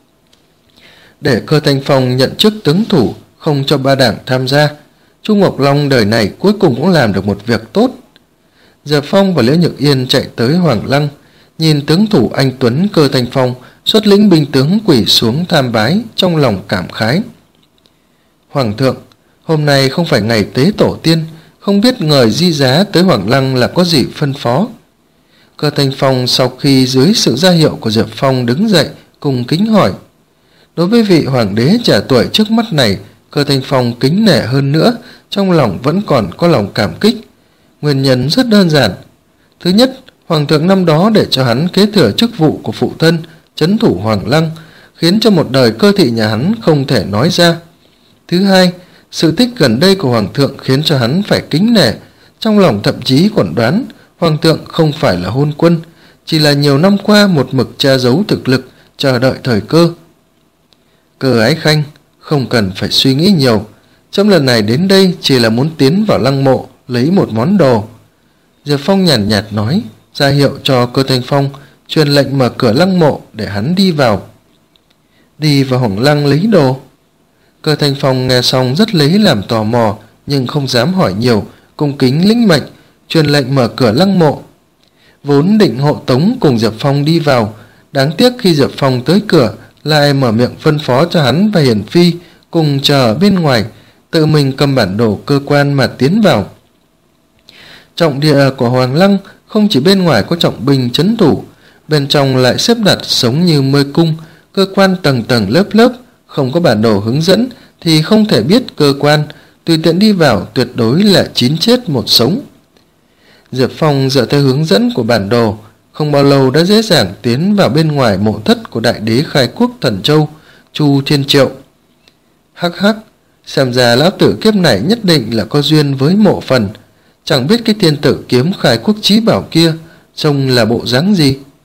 Để Cơ Thanh Phong nhận chức tướng thủ, không cho ba đảng tham gia, Chu Ngọc Long đời này cuối cùng cũng làm được một việc tốt. Diệp Phong và Liễu Nhược Yên chạy tới Hoàng Lăng, nhìn tướng thủ anh tuấn Cơ Thanh Phong xuất lĩnh binh tướng quỳ xuống tham bái, trong lòng cảm khái. Hoàng thượng, hôm nay không phải ngày tế tổ tiên, không biết người di giá tới Hoàng Lăng là có gì phân phó. Cơ Thanh Phong sau khi dưới sự ra hiệu của Diệp Phong đứng dậy cùng kính hỏi. Đối với vị hoàng đế trẻ tuổi trước mắt này, Cơ Thanh Phong kính nể hơn nữa, trong lòng vẫn còn có lòng cảm kích. Nguyên nhân rất đơn giản. Thứ nhất, Hoàng thượng năm đó để cho hắn kế thừa chức vụ của phụ thân, trấn thủ Hoàng Lăng, khiến cho một đời Cơ thị nhà hắn không thể nói ra. Thứ hai, sự tích gần đây của Hoàng thượng khiến cho hắn phải kính nể, trong lòng thậm chí còn đoán Hoàng thượng không phải là hôn quân, chỉ là nhiều năm qua một mực che giấu thực lực, chờ đợi thời cơ. Cơ Ái Khanh, không cần phải suy nghĩ nhiều, trong lần này đến đây chỉ là muốn tiến vào lăng mộ lấy một món đồ. Diệp Phong nhàn nhạt, nhạt nói, ra hiệu cho Cơ Thanh Phong truyền lệnh mở cửa lăng mộ để hắn đi vào. Đi vào Hoàng Lăng lấy đồ? Cơ Thanh Phong nghe xong rất lấy làm tò mò, nhưng không dám hỏi nhiều, cung kính lĩnh mệnh truyền lệnh mở cửa lăng mộ. Vốn định hộ tống cùng Diệp Phong đi vào, đáng tiếc khi Diệp Phong tới cửa lại mở miệng phân phó cho hắn và Hiển phi cùng chờ ở bên ngoài, tự mình cầm bản đồ cơ quan mà tiến vào. Trọng địa của Hoàng Lăng không chỉ bên ngoài có trọng binh trấn thủ, bên trong lại xếp đặt giống như mê cung, cơ quan tầng tầng lớp lớp, không có bản đồ hướng dẫn thì không thể biết cơ quan, tùy tiện đi vào tuyệt đối là chín chết một sống. Diệp Phong dựa theo hướng dẫn của bản đồ, không bao lâu đã dễ dàng tiến vào bên ngoài mộ thất của đại đế khai quốc Thần Châu, Chu Thiên Triệu. Hắc hắc, xem ra lão tử kiếp này nhất định là có duyên với mộ phần, chẳng biết cái thiên tử kiếm khai quốc chí bảo kia trông là bộ dáng gì.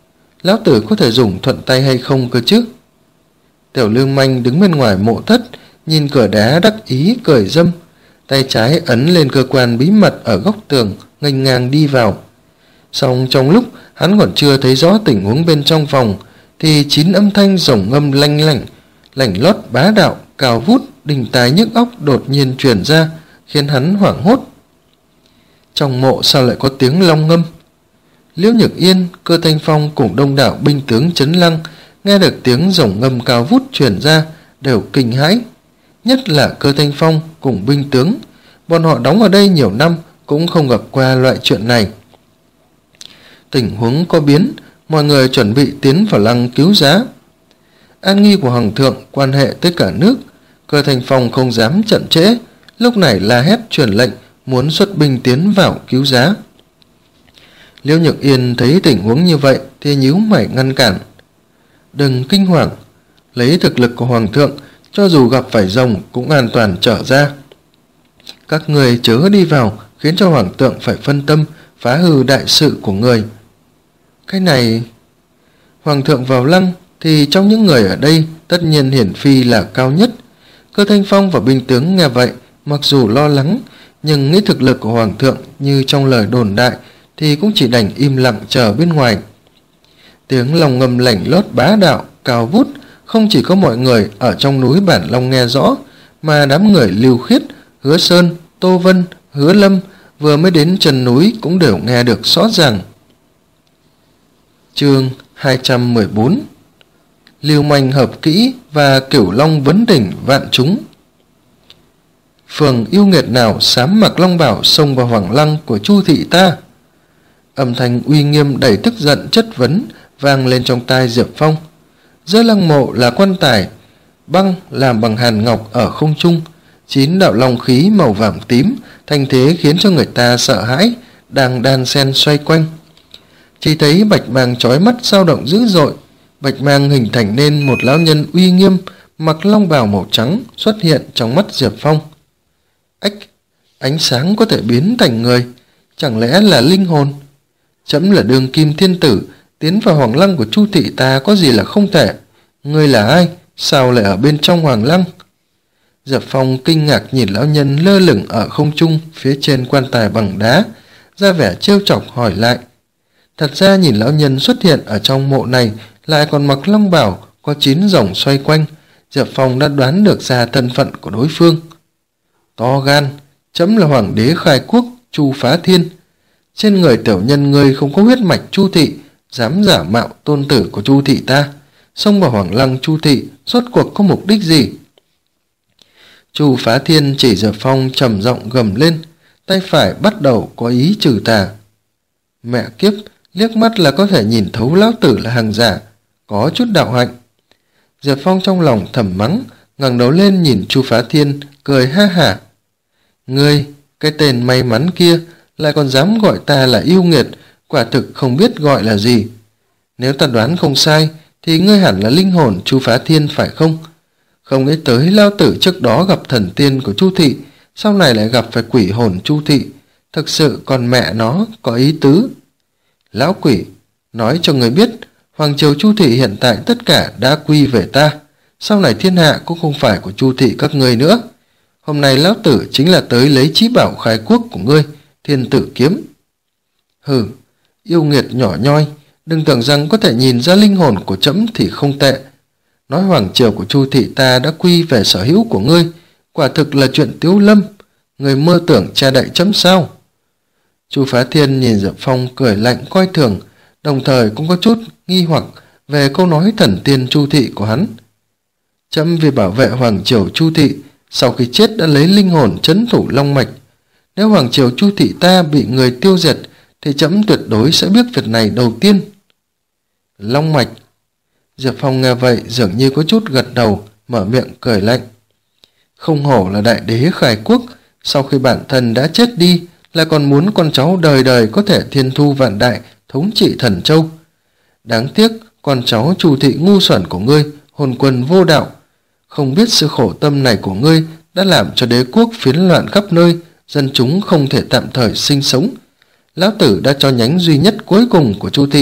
lão tử có thể dùng thuận tay hay không cơ chứ? Tiểu Lưu Manh đứng bên ngoài mộ thất, nhìn cửa đá đắc ý cười dâm, tay trái ấn lên cơ quan bí mật ở góc tường, nghênh ngang đi vào. Song trong lúc hắn còn chưa thấy rõ tình huống bên trong phòng, thì chín âm thanh rồng ngâm lanh lảnh, lảnh lót bá đạo, cao vút, đình tài nhức óc đột nhiên truyền ra, khiến hắn hoảng hốt. Trong mộ sao lại có tiếng long ngâm? Liễu Nhược Yên, Cơ Thanh Phong cùng đông đảo binh tướng Trấn Lăng nghe được tiếng rồng ngâm cao vút truyền ra đều kinh hãi, nhất là Cơ Thanh Phong cùng binh tướng, bọn họ đóng ở đây nhiều năm cũng không gặp qua loại chuyện này. Tình huống có biến, mọi người chuẩn bị tiến vào lăng cứu giá. An nguy của hoàng thượng quan hệ tới cả nước, Cơ Thanh Phong không dám chậm trễ, lúc này la hét truyền lệnh muốn xuất binh tiến vào cứu giá. Liễu Nhược Yên thấy tình huống như vậy thì nhíu mày ngăn cản. Đừng kinh hoàng, lấy thực lực của hoàng thượng, cho dù gặp phải rồng cũng an toàn trở ra. Các người chớ đi vào, khiến cho hoàng thượng phải phân tâm, phá hư đại sự của người. Cái này... Hoàng thượng vào lăng thì trong những người ở đây tất nhiên hiển phi là cao nhất. Cơ Thanh Phong và binh tướng nghe vậy, mặc dù lo lắng, nhưng nghĩ thực lực của hoàng thượng như trong lời đồn đại thì cũng chỉ đành im lặng chờ bên ngoài. Tiếng long ngâm lảnh lót bá đạo, cao vút, không chỉ có mọi người ở trong núi Bản Long nghe rõ, mà đám người Lưu Khiết, Hứa Sơn, Tô Vân, Hứa Lâm vừa mới đến chân núi cũng đều nghe được rõ ràng. Chương hai trăm mười bốn. Lưu manh hợp kỹ và Cửu Long vấn đỉnh vạn chúng. Phường yêu nghiệt nào xám mặc long bào xông vào hoàng lăng của Chu thị ta? Âm thanh uy nghiêm đầy tức giận chất vấn vang lên trong tai Diệp Phong. Giữa lăng mộ là quan tài băng làm bằng hàn ngọc ở không trung, chín đạo long khí màu vàng tím, thanh thế khiến cho người ta sợ hãi, đang đan xen xoay quanh. Chỉ thấy bạch mang chói mắt dao động dữ dội, bạch mang hình thành nên một lão nhân uy nghiêm, mặc long bào màu trắng xuất hiện trong mắt Diệp Phong. Ách, ánh sáng có thể biến thành người, chẳng lẽ là linh hồn? Trẫm là Đường Kim Thiên Tử, tiến vào hoàng lăng của Chu thị ta có gì là không thể. Ngươi là ai, sao lại ở bên trong hoàng lăng? Diệp Phong kinh ngạc nhìn lão nhân lơ lửng ở không trung phía trên quan tài bằng đá, ra vẻ trêu chọc hỏi lại. Thật ra nhìn lão nhân xuất hiện ở trong mộ này lại còn mặc long bào có chín rồng xoay quanh, Diệp Phong đã đoán được ra thân phận của đối phương. To gan, trẫm là hoàng đế khai quốc Chu Phá Thiên. Trên người tiểu nhân ngươi không có huyết mạch Chu thị, dám giả mạo tôn tử của Chu thị ta, xông vào hoàng lăng Chu thị, rốt cuộc có mục đích gì? Chu Phá Thiên chỉ Diệp Phong trầm giọng gầm lên, tay phải bắt đầu có ý trừ tà. Mẹ kiếp, liếc mắt là có thể nhìn thấu lão tử là hàng giả, có chút đạo hạnh. Diệp Phong trong lòng thầm mắng, ngẩng đầu lên nhìn Chu Phá Thiên, cười ha hả. Ngươi, cái tên may mắn kia, lại còn dám gọi ta là yêu nghiệt, quả thực không biết gọi là gì. Nếu ta đoán không sai, thì ngươi hẳn là linh hồn Chu Phá Thiên phải không? Không nghĩ tới lão tử trước đó gặp thần tiên của Chu thị, sau này lại gặp phải quỷ hồn Chu thị, thực sự còn mẹ nó có ý tứ. Lão quỷ, nói cho người biết, hoàng triều Chu thị hiện tại tất cả đã quy về ta, sau này thiên hạ cũng không phải của Chu thị các ngươi nữa. Hôm nay lão tử chính là tới lấy chí bảo khai quốc của ngươi, Thiên Tử kiếm. Hừ, yêu nghiệt nhỏ nhoi, đừng tưởng rằng có thể nhìn ra linh hồn của trẫm thì không tệ. Nói hoàng triều của Chu thị ta đã quy về sở hữu của ngươi, quả thực là chuyện tiếu lâm, người mơ tưởng che đậy trẫm sao? Chu Phá Thiên nhìn Diệp Phong cười lạnh coi thường, đồng thời cũng có chút nghi hoặc về câu nói thần tiên Chu thị của hắn. Trẫm vì bảo vệ hoàng triều Chu thị, sau khi chết đã lấy linh hồn trấn thủ long mạch. Nếu hoàng triều Chu thị ta bị người tiêu diệt, thì trẫm tuyệt đối sẽ biết việc này đầu tiên. Long mạch. Diệp Phong nghe vậy dường như có chút gật đầu, mở miệng cười lạnh. Không hổ là đại đế khai quốc, sau khi bản thân đã chết đi, lại còn muốn con cháu đời đời có thể thiên thu vạn đại, thống trị Thần Châu. Đáng tiếc, con cháu Chu thị ngu xuẩn của ngươi, hồn quân vô đạo. Không biết sự khổ tâm này của ngươi đã làm cho đế quốc phiến loạn khắp nơi, dân chúng không thể tạm thời sinh sống. Lão tử đã cho nhánh duy nhất cuối cùng của Chu thị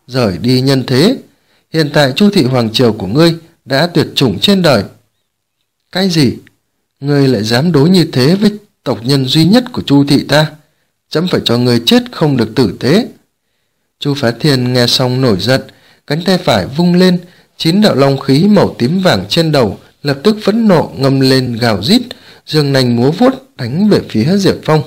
rời đi nhân thế. Hiện tại Chu thị hoàng triều của ngươi đã tuyệt chủng trên đời. Cái gì? Ngươi lại dám đối như thế với tộc nhân duy nhất của Chu thị ta? Chấm phải cho ngươi chết không được tử tế. Chu Phá Thiên nghe xong nổi giận, cánh tay phải vung lên, chín đạo long khí màu tím vàng trên đầu lập tức phẫn nộ ngâm lên gào rít, giương nanh múa vuốt đánh về phía Diệp Phong.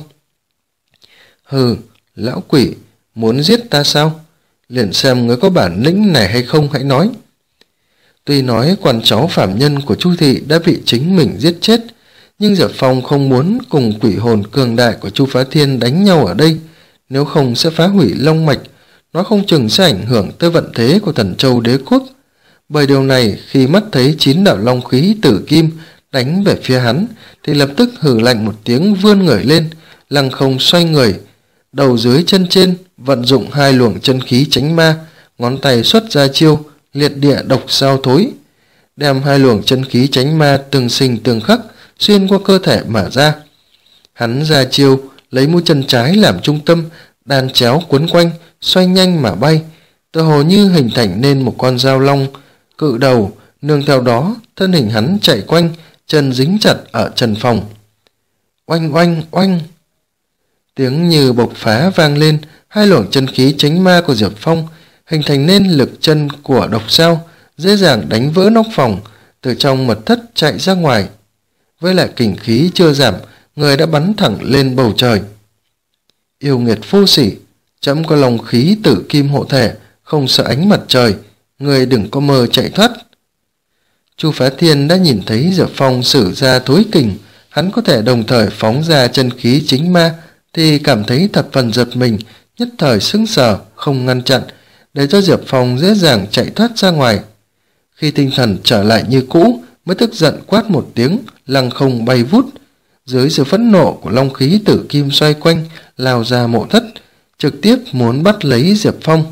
Hừ, lão quỷ, muốn giết ta sao? Liền xem ngươi có bản lĩnh này hay không hãy nói. Tuy nói con cháu phạm nhân của Chu thị đã bị chính mình giết chết, nhưng Diệp Phong không muốn cùng quỷ hồn cường đại của Chu Phá Thiên đánh nhau ở đây, nếu không sẽ phá hủy long mạch, nó không chừng sẽ ảnh hưởng tới vận thế của Thần Châu Đế quốc. Bởi điều này, khi mắt thấy chín đạo long khí tử kim đánh về phía hắn, thì lập tức hừ lạnh một tiếng vươn người lên, lăng không xoay người, đầu dưới chân trên vận dụng hai luồng chân khí chánh ma, ngón tay xuất ra chiêu liệt địa độc sao thối, đem hai luồng chân khí chánh ma từng sinh từng khắc xuyên qua cơ thể mà ra. Hắn ra chiêu lấy mũi chân trái làm trung tâm, đan chéo quấn quanh, xoay nhanh mà bay, tựa hồ như hình thành nên một con dao long cự đầu. Nương theo đó, thân hình hắn chạy quanh, chân dính chặt ở trần phòng. Oanh oanh oanh, tiếng như bộc phá vang lên, hai luồng chân khí chánh ma của Diệp Phong hình thành nên lực chân của độc sao, dễ dàng đánh vỡ nóc phòng, từ trong mật thất chạy ra ngoài. Với lại kình khí chưa giảm, người đã bắn thẳng lên bầu trời. Yêu nghiệt vô sỉ, chấm có lòng khí tử kim hộ thể, không sợ ánh mặt trời, người đừng có mơ chạy thoát. Chu Phá Thiên đã nhìn thấy Diệp Phong sử ra thối kình, hắn có thể đồng thời phóng ra chân khí chính ma, thì cảm thấy thập phần giật mình, nhất thời sững sờ, không ngăn chặn, để cho Diệp Phong dễ dàng chạy thoát ra ngoài. Khi tinh thần trở lại như cũ, mới tức giận quát một tiếng, lăng không bay vút. Dưới sự phẫn nộ của long khí tử kim xoay quanh, lao ra mộ thất, trực tiếp muốn bắt lấy Diệp Phong.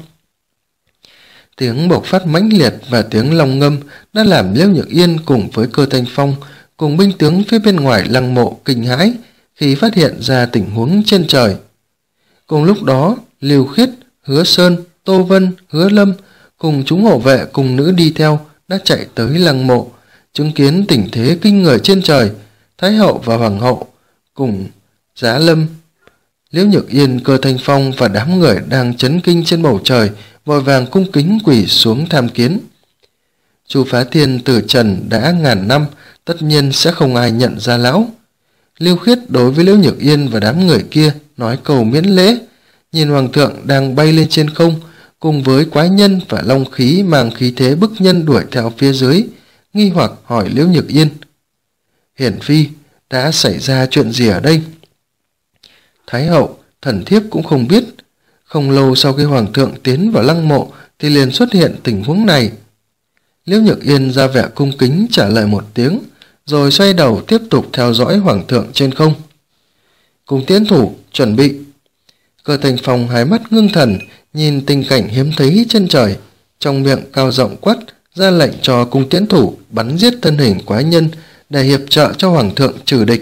Tiếng bộc phát mãnh liệt và tiếng long ngâm đã làm Liễu Nhược Yên cùng với Cơ Thanh Phong cùng binh tướng phía bên ngoài lăng mộ kinh hãi khi phát hiện ra tình huống trên trời. Cùng lúc đó, Lưu Khiết, Hứa Sơn, Tô Vân, Hứa Lâm cùng chúng hộ vệ cùng nữ đi theo đã chạy tới lăng mộ, chứng kiến tình thế kinh người trên trời. Thái hậu và hoàng hậu cùng Giá Lâm, Liễu Nhược Yên, Cơ Thanh Phong và đám người đang chấn kinh trên bầu trời vội vàng cung kính quỳ xuống tham kiến. Chu Phá Thiên từ trần đã ngàn năm, tất nhiên sẽ không ai nhận ra lão. Lưu Khiết đối với Liễu Nhược Yên và đám người kia nói cầu miễn lễ, nhìn hoàng thượng đang bay lên trên không, cùng với quái nhân và long khí mang khí thế bức nhân đuổi theo phía dưới, nghi hoặc hỏi Liễu Nhược Yên: Hiển phi, đã xảy ra chuyện gì ở đây? Thái hậu, thần thiếp cũng không biết. Không lâu sau khi hoàng thượng tiến vào lăng mộ thì liền xuất hiện tình huống này. Liễu Nhược Yên ra vẻ cung kính trả lời một tiếng, rồi xoay đầu tiếp tục theo dõi hoàng thượng trên không. Cùng tiến thủ, chuẩn bị. Cơ Thanh Phong hai mắt ngưng thần, nhìn tình cảnh hiếm thấy trên trời, trong miệng cao giọng quát ra lệnh cho cung tiến thủ bắn giết thân hình quái nhân để hiệp trợ cho hoàng thượng trừ địch.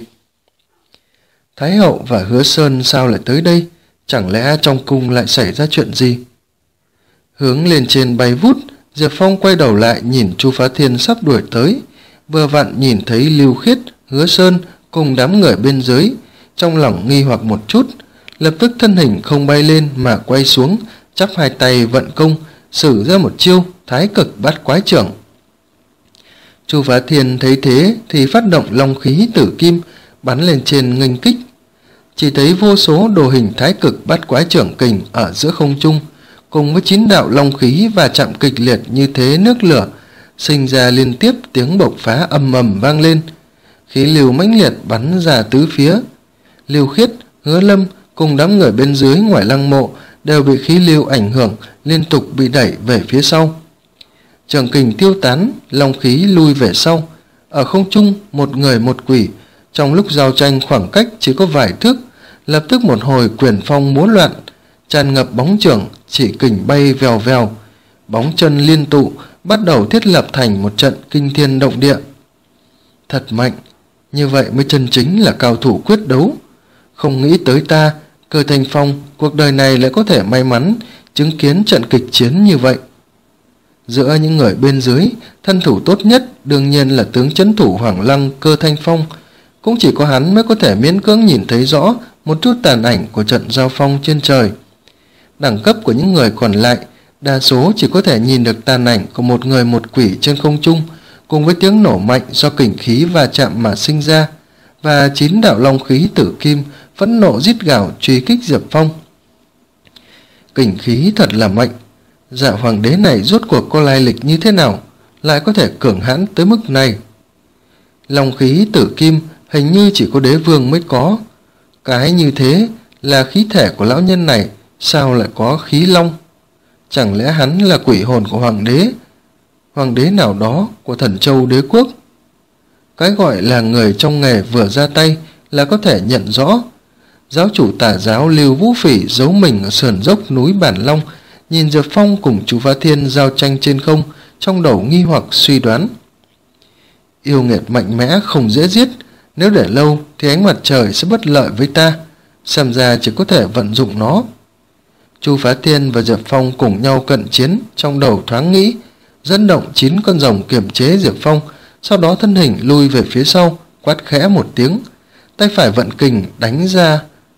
Thái hậu và Hứa Sơn sao lại tới đây? Chẳng lẽ trong cung lại xảy ra chuyện gì? Hướng lên trên bay vút, Diệp Phong quay đầu lại nhìn Chu Phá Thiên sắp đuổi tới, vừa vặn nhìn thấy Lưu Khiết, Hứa Sơn cùng đám người bên dưới, trong lòng nghi hoặc một chút, lập tức thân hình không bay lên mà quay xuống, chắp hai tay vận công, sử ra một chiêu Thái Cực Bát Quái Trưởng. Chu Phá Thiên thấy thế thì phát động long khí tử kim bắn lên trên nghênh kích. Chỉ thấy vô số đồ hình Thái Cực Bát Quái Trưởng kình ở giữa không trung, cùng với chín đạo long khí và chạm kịch liệt như thế nước lửa, sinh ra liên tiếp tiếng bộc phá ầm ầm vang lên. Khí lưu mãnh liệt bắn ra tứ phía. Lưu Khiết, Hứa Lâm cùng đám người bên dưới ngoài lăng mộ đều bị khí lưu ảnh hưởng, liên tục bị đẩy về phía sau. Trường kình tiêu tán, long khí lui về sau. Ở không trung, một người một quỷ, trong lúc giao tranh khoảng cách chỉ có vài thước, lập tức một hồi quyền phong múa loạn, tràn ngập bóng chưởng, chỉ kình bay vèo vèo, bóng chân liên tụ, bắt đầu thiết lập thành một trận kinh thiên động địa. Thật mạnh, như vậy mới chân chính là cao thủ quyết đấu. Không nghĩ tới ta, Cơ Thanh Phong, cuộc đời này lại có thể may mắn chứng kiến trận kịch chiến như vậy. Giữa những người bên dưới, thân thủ tốt nhất đương nhiên là tướng trấn thủ Hoàng Lăng Cơ Thanh Phong, cũng chỉ có hắn mới có thể miễn cưỡng nhìn thấy rõ một chút tàn ảnh của trận giao phong trên trời. Đẳng cấp của những người còn lại, đa số chỉ có thể nhìn được tàn ảnh của một người một quỷ trên không trung, cùng với tiếng nổ mạnh do kình khí va chạm mà sinh ra, và chín đạo long khí tử kim phẫn nộ rít gào truy kích Diệp Phong. Kình khí thật là mạnh, Dạ hoàng đế này rốt cuộc có lai lịch như thế nào, lại có thể cường hãn tới mức này? Long khí tử kim hình như chỉ có đế vương mới có. Cái như thế là khí thể của lão nhân này, sao lại có khí long? Chẳng lẽ hắn là quỷ hồn của hoàng đế, hoàng đế nào đó của Thần Châu đế quốc? Cái gọi là người trong nghề vừa ra tay là có thể nhận rõ. Giáo chủ tà giáo Lưu Vũ Phỉ giấu mình ở sườn dốc núi Bản Long, nhìn Diệp Phong cùng Chu Phá Thiên giao tranh trên không, trong đầu nghi hoặc suy đoán. Yêu nghiệt mạnh mẽ không dễ giết, nếu để lâu thì ánh mặt trời sẽ bất lợi với ta, xem ra chỉ có thể vận dụng nó. Chu Phá Thiên và Diệp Phong cùng nhau cận chiến, trong đầu thoáng nghĩ, dẫn động chín con rồng kiềm chế Diệp Phong, sau đó thân hình lui về phía sau, quát khẽ một tiếng, tay phải vận kình đánh ra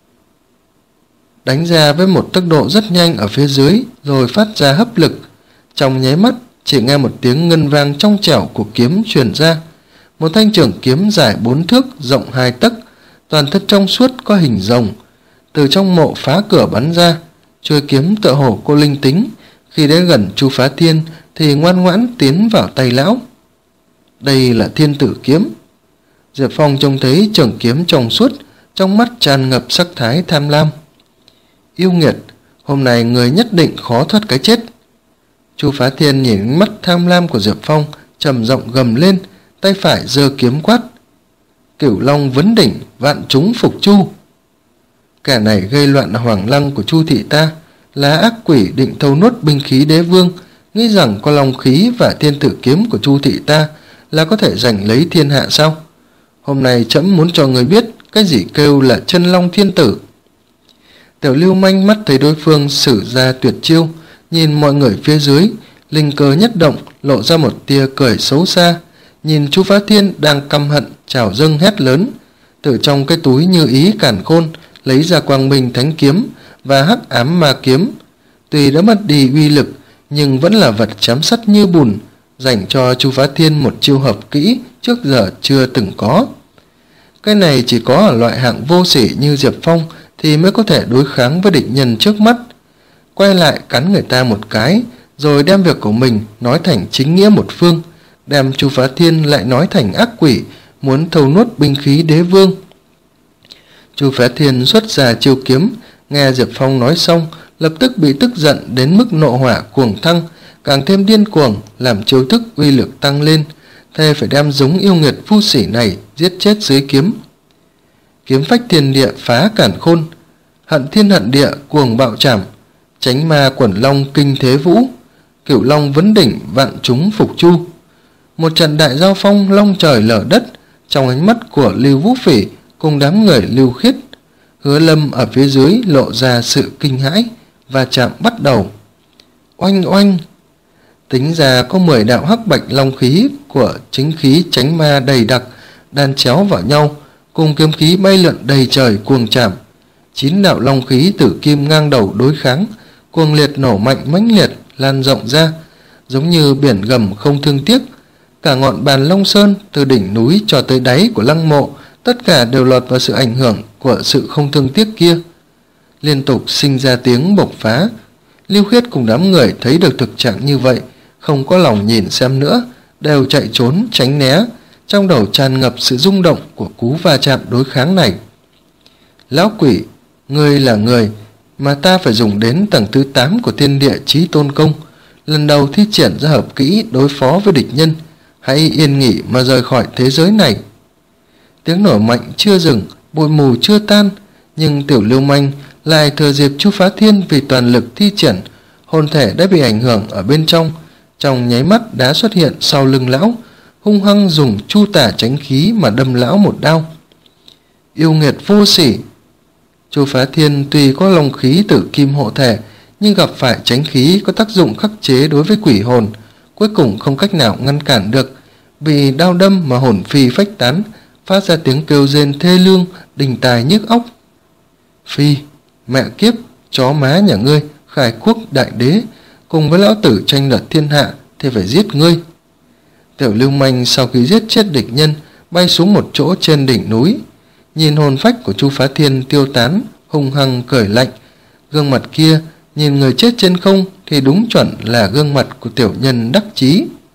đánh ra với một tốc độ rất nhanh ở phía dưới, rồi phát ra hấp lực. Trong nháy mắt, chỉ nghe một tiếng ngân vang trong trẻo của kiếm truyền ra. Một thanh trường kiếm dài bốn thước, rộng hai tấc, toàn thân trong suốt có hình rồng, từ trong mộ phá cửa bắn ra. Chuôi kiếm tựa hồ cô linh tính, khi đến gần Chu Phá Thiên thì ngoan ngoãn tiến vào tay lão. Đây là Thiên Tử kiếm. Diệp Phong trông thấy trường kiếm trong suốt, trong mắt tràn ngập sắc thái tham lam. Yêu nghiệt, hôm nay người nhất định khó thoát cái chết. Chu Phá Thiên nhìn mắt tham lam của Diệp Phong, trầm giọng gầm lên, tay phải giơ kiếm quát. Cửu Long vấn đỉnh, vạn chúng phục Chu. Kẻ này gây loạn ở Hoàng Lăng của Chu thị ta, là ác quỷ định thâu nuốt binh khí đế vương, nghĩ rằng có long khí và Thiên Tử kiếm của Chu thị ta là có thể giành lấy thiên hạ sao? Hôm nay trẫm muốn cho người biết cái gì kêu là chân long thiên tử. Tiểu Lưu Manh mắt thấy đối phương sử ra tuyệt chiêu, nhìn mọi người phía dưới, linh cơ nhất động, lộ ra một tia cười xấu xa, nhìn Chu Phá Thiên đang căm hận trào dâng hét lớn, từ trong cái túi như ý càn khôn lấy ra Quang Minh Thánh kiếm và Hắc Ám Ma kiếm. Tuy đã mất đi uy lực, nhưng vẫn là vật chém sắt như bùn, dành cho Chu Phá Thiên một chiêu hợp kỹ trước giờ chưa từng có. Cái này chỉ có ở loại hạng vô sỉ như Diệp Phong thì mới có thể đối kháng với địch nhân trước mắt. Quay lại cắn người ta một cái, rồi đem việc của mình nói thành chính nghĩa một phương, đem Chu Phá Thiên lại nói thành ác quỷ, muốn thâu nuốt binh khí đế vương. Chu Phá Thiên xuất ra chiêu kiếm, nghe Diệp Phong nói xong, lập tức bị tức giận đến mức nộ hỏa cuồng thăng, càng thêm điên cuồng, làm chiêu thức uy lực tăng lên, thề phải đem giống yêu nghiệt phu sỉ này giết chết dưới kiếm. Kiếm phách thiên địa phá cản khôn, hận thiên hận địa cuồng bạo trảm, tránh ma quẩn long kinh thế vũ, cửu long vấn đỉnh vạn chúng phục Chu. Một trận đại giao phong long trời lở đất, trong ánh mắt của Lưu Vũ Phỉ cùng đám người Lưu Khiết. Hứa Lâm ở phía dưới lộ ra sự kinh hãi, và chạm bắt đầu. Oanh oanh, tính ra có mười đạo hắc bạch long khí của chính khí tránh ma đầy đặc đan chéo vào nhau, cùng kiếm khí bay lượn đầy trời cuồng chạm. Chín đạo long khí tử kim ngang đầu đối kháng, cuồng liệt nổ mạnh mãnh liệt lan rộng ra, giống như biển gầm không thương tiếc. Cả ngọn bàn Long Sơn, từ đỉnh núi cho tới đáy của lăng mộ, tất cả đều lọt vào sự ảnh hưởng của sự không thương tiếc kia, liên tục sinh ra tiếng bộc phá. Lưu Khiết cùng đám người thấy được thực trạng như vậy, không có lòng nhìn xem nữa, đều chạy trốn tránh né, trong đầu tràn ngập sự rung động của cú va chạm đối kháng này. Lão quỷ, ngươi là người mà ta phải dùng đến tầng thứ tám của thiên địa chí tôn công, lần đầu thi triển ra hợp kỹ đối phó với địch nhân, hãy yên nghỉ mà rời khỏi thế giới này. Tiếng nổ mạnh chưa dừng, bụi mù chưa tan, nhưng Tiểu Lưu Manh lại thừa dịp Chu Phá Thiên vì toàn lực thi triển, hồn thể đã bị ảnh hưởng ở bên trong, trong nháy mắt đã xuất hiện sau lưng lão, hung hăng dùng chu tả tránh khí mà đâm lão một đao. Yêu nghiệt vô sỉ! Chu Phá Thiên tuy có long khí tử kim hộ thể, nhưng gặp phải chánh khí có tác dụng khắc chế đối với quỷ hồn, cuối cùng không cách nào ngăn cản được, bị đao đâm mà hồn phi phách tán, phát ra tiếng kêu rên thê lương, đình tài nhức óc. Phi, mẹ kiếp, chó má nhà ngươi, khai quốc đại đế, cùng với lão tử tranh đoạt thiên hạ thì phải giết ngươi. Tiểu lưu manh sau khi giết chết địch nhân, bay xuống một chỗ trên đỉnh núi, nhìn hồn phách của Chu Phá Thiên tiêu tán, hung hăng cười lạnh. Gương mặt kia nhìn người chết trên không thì đúng chuẩn là gương mặt của tiểu nhân đắc chí.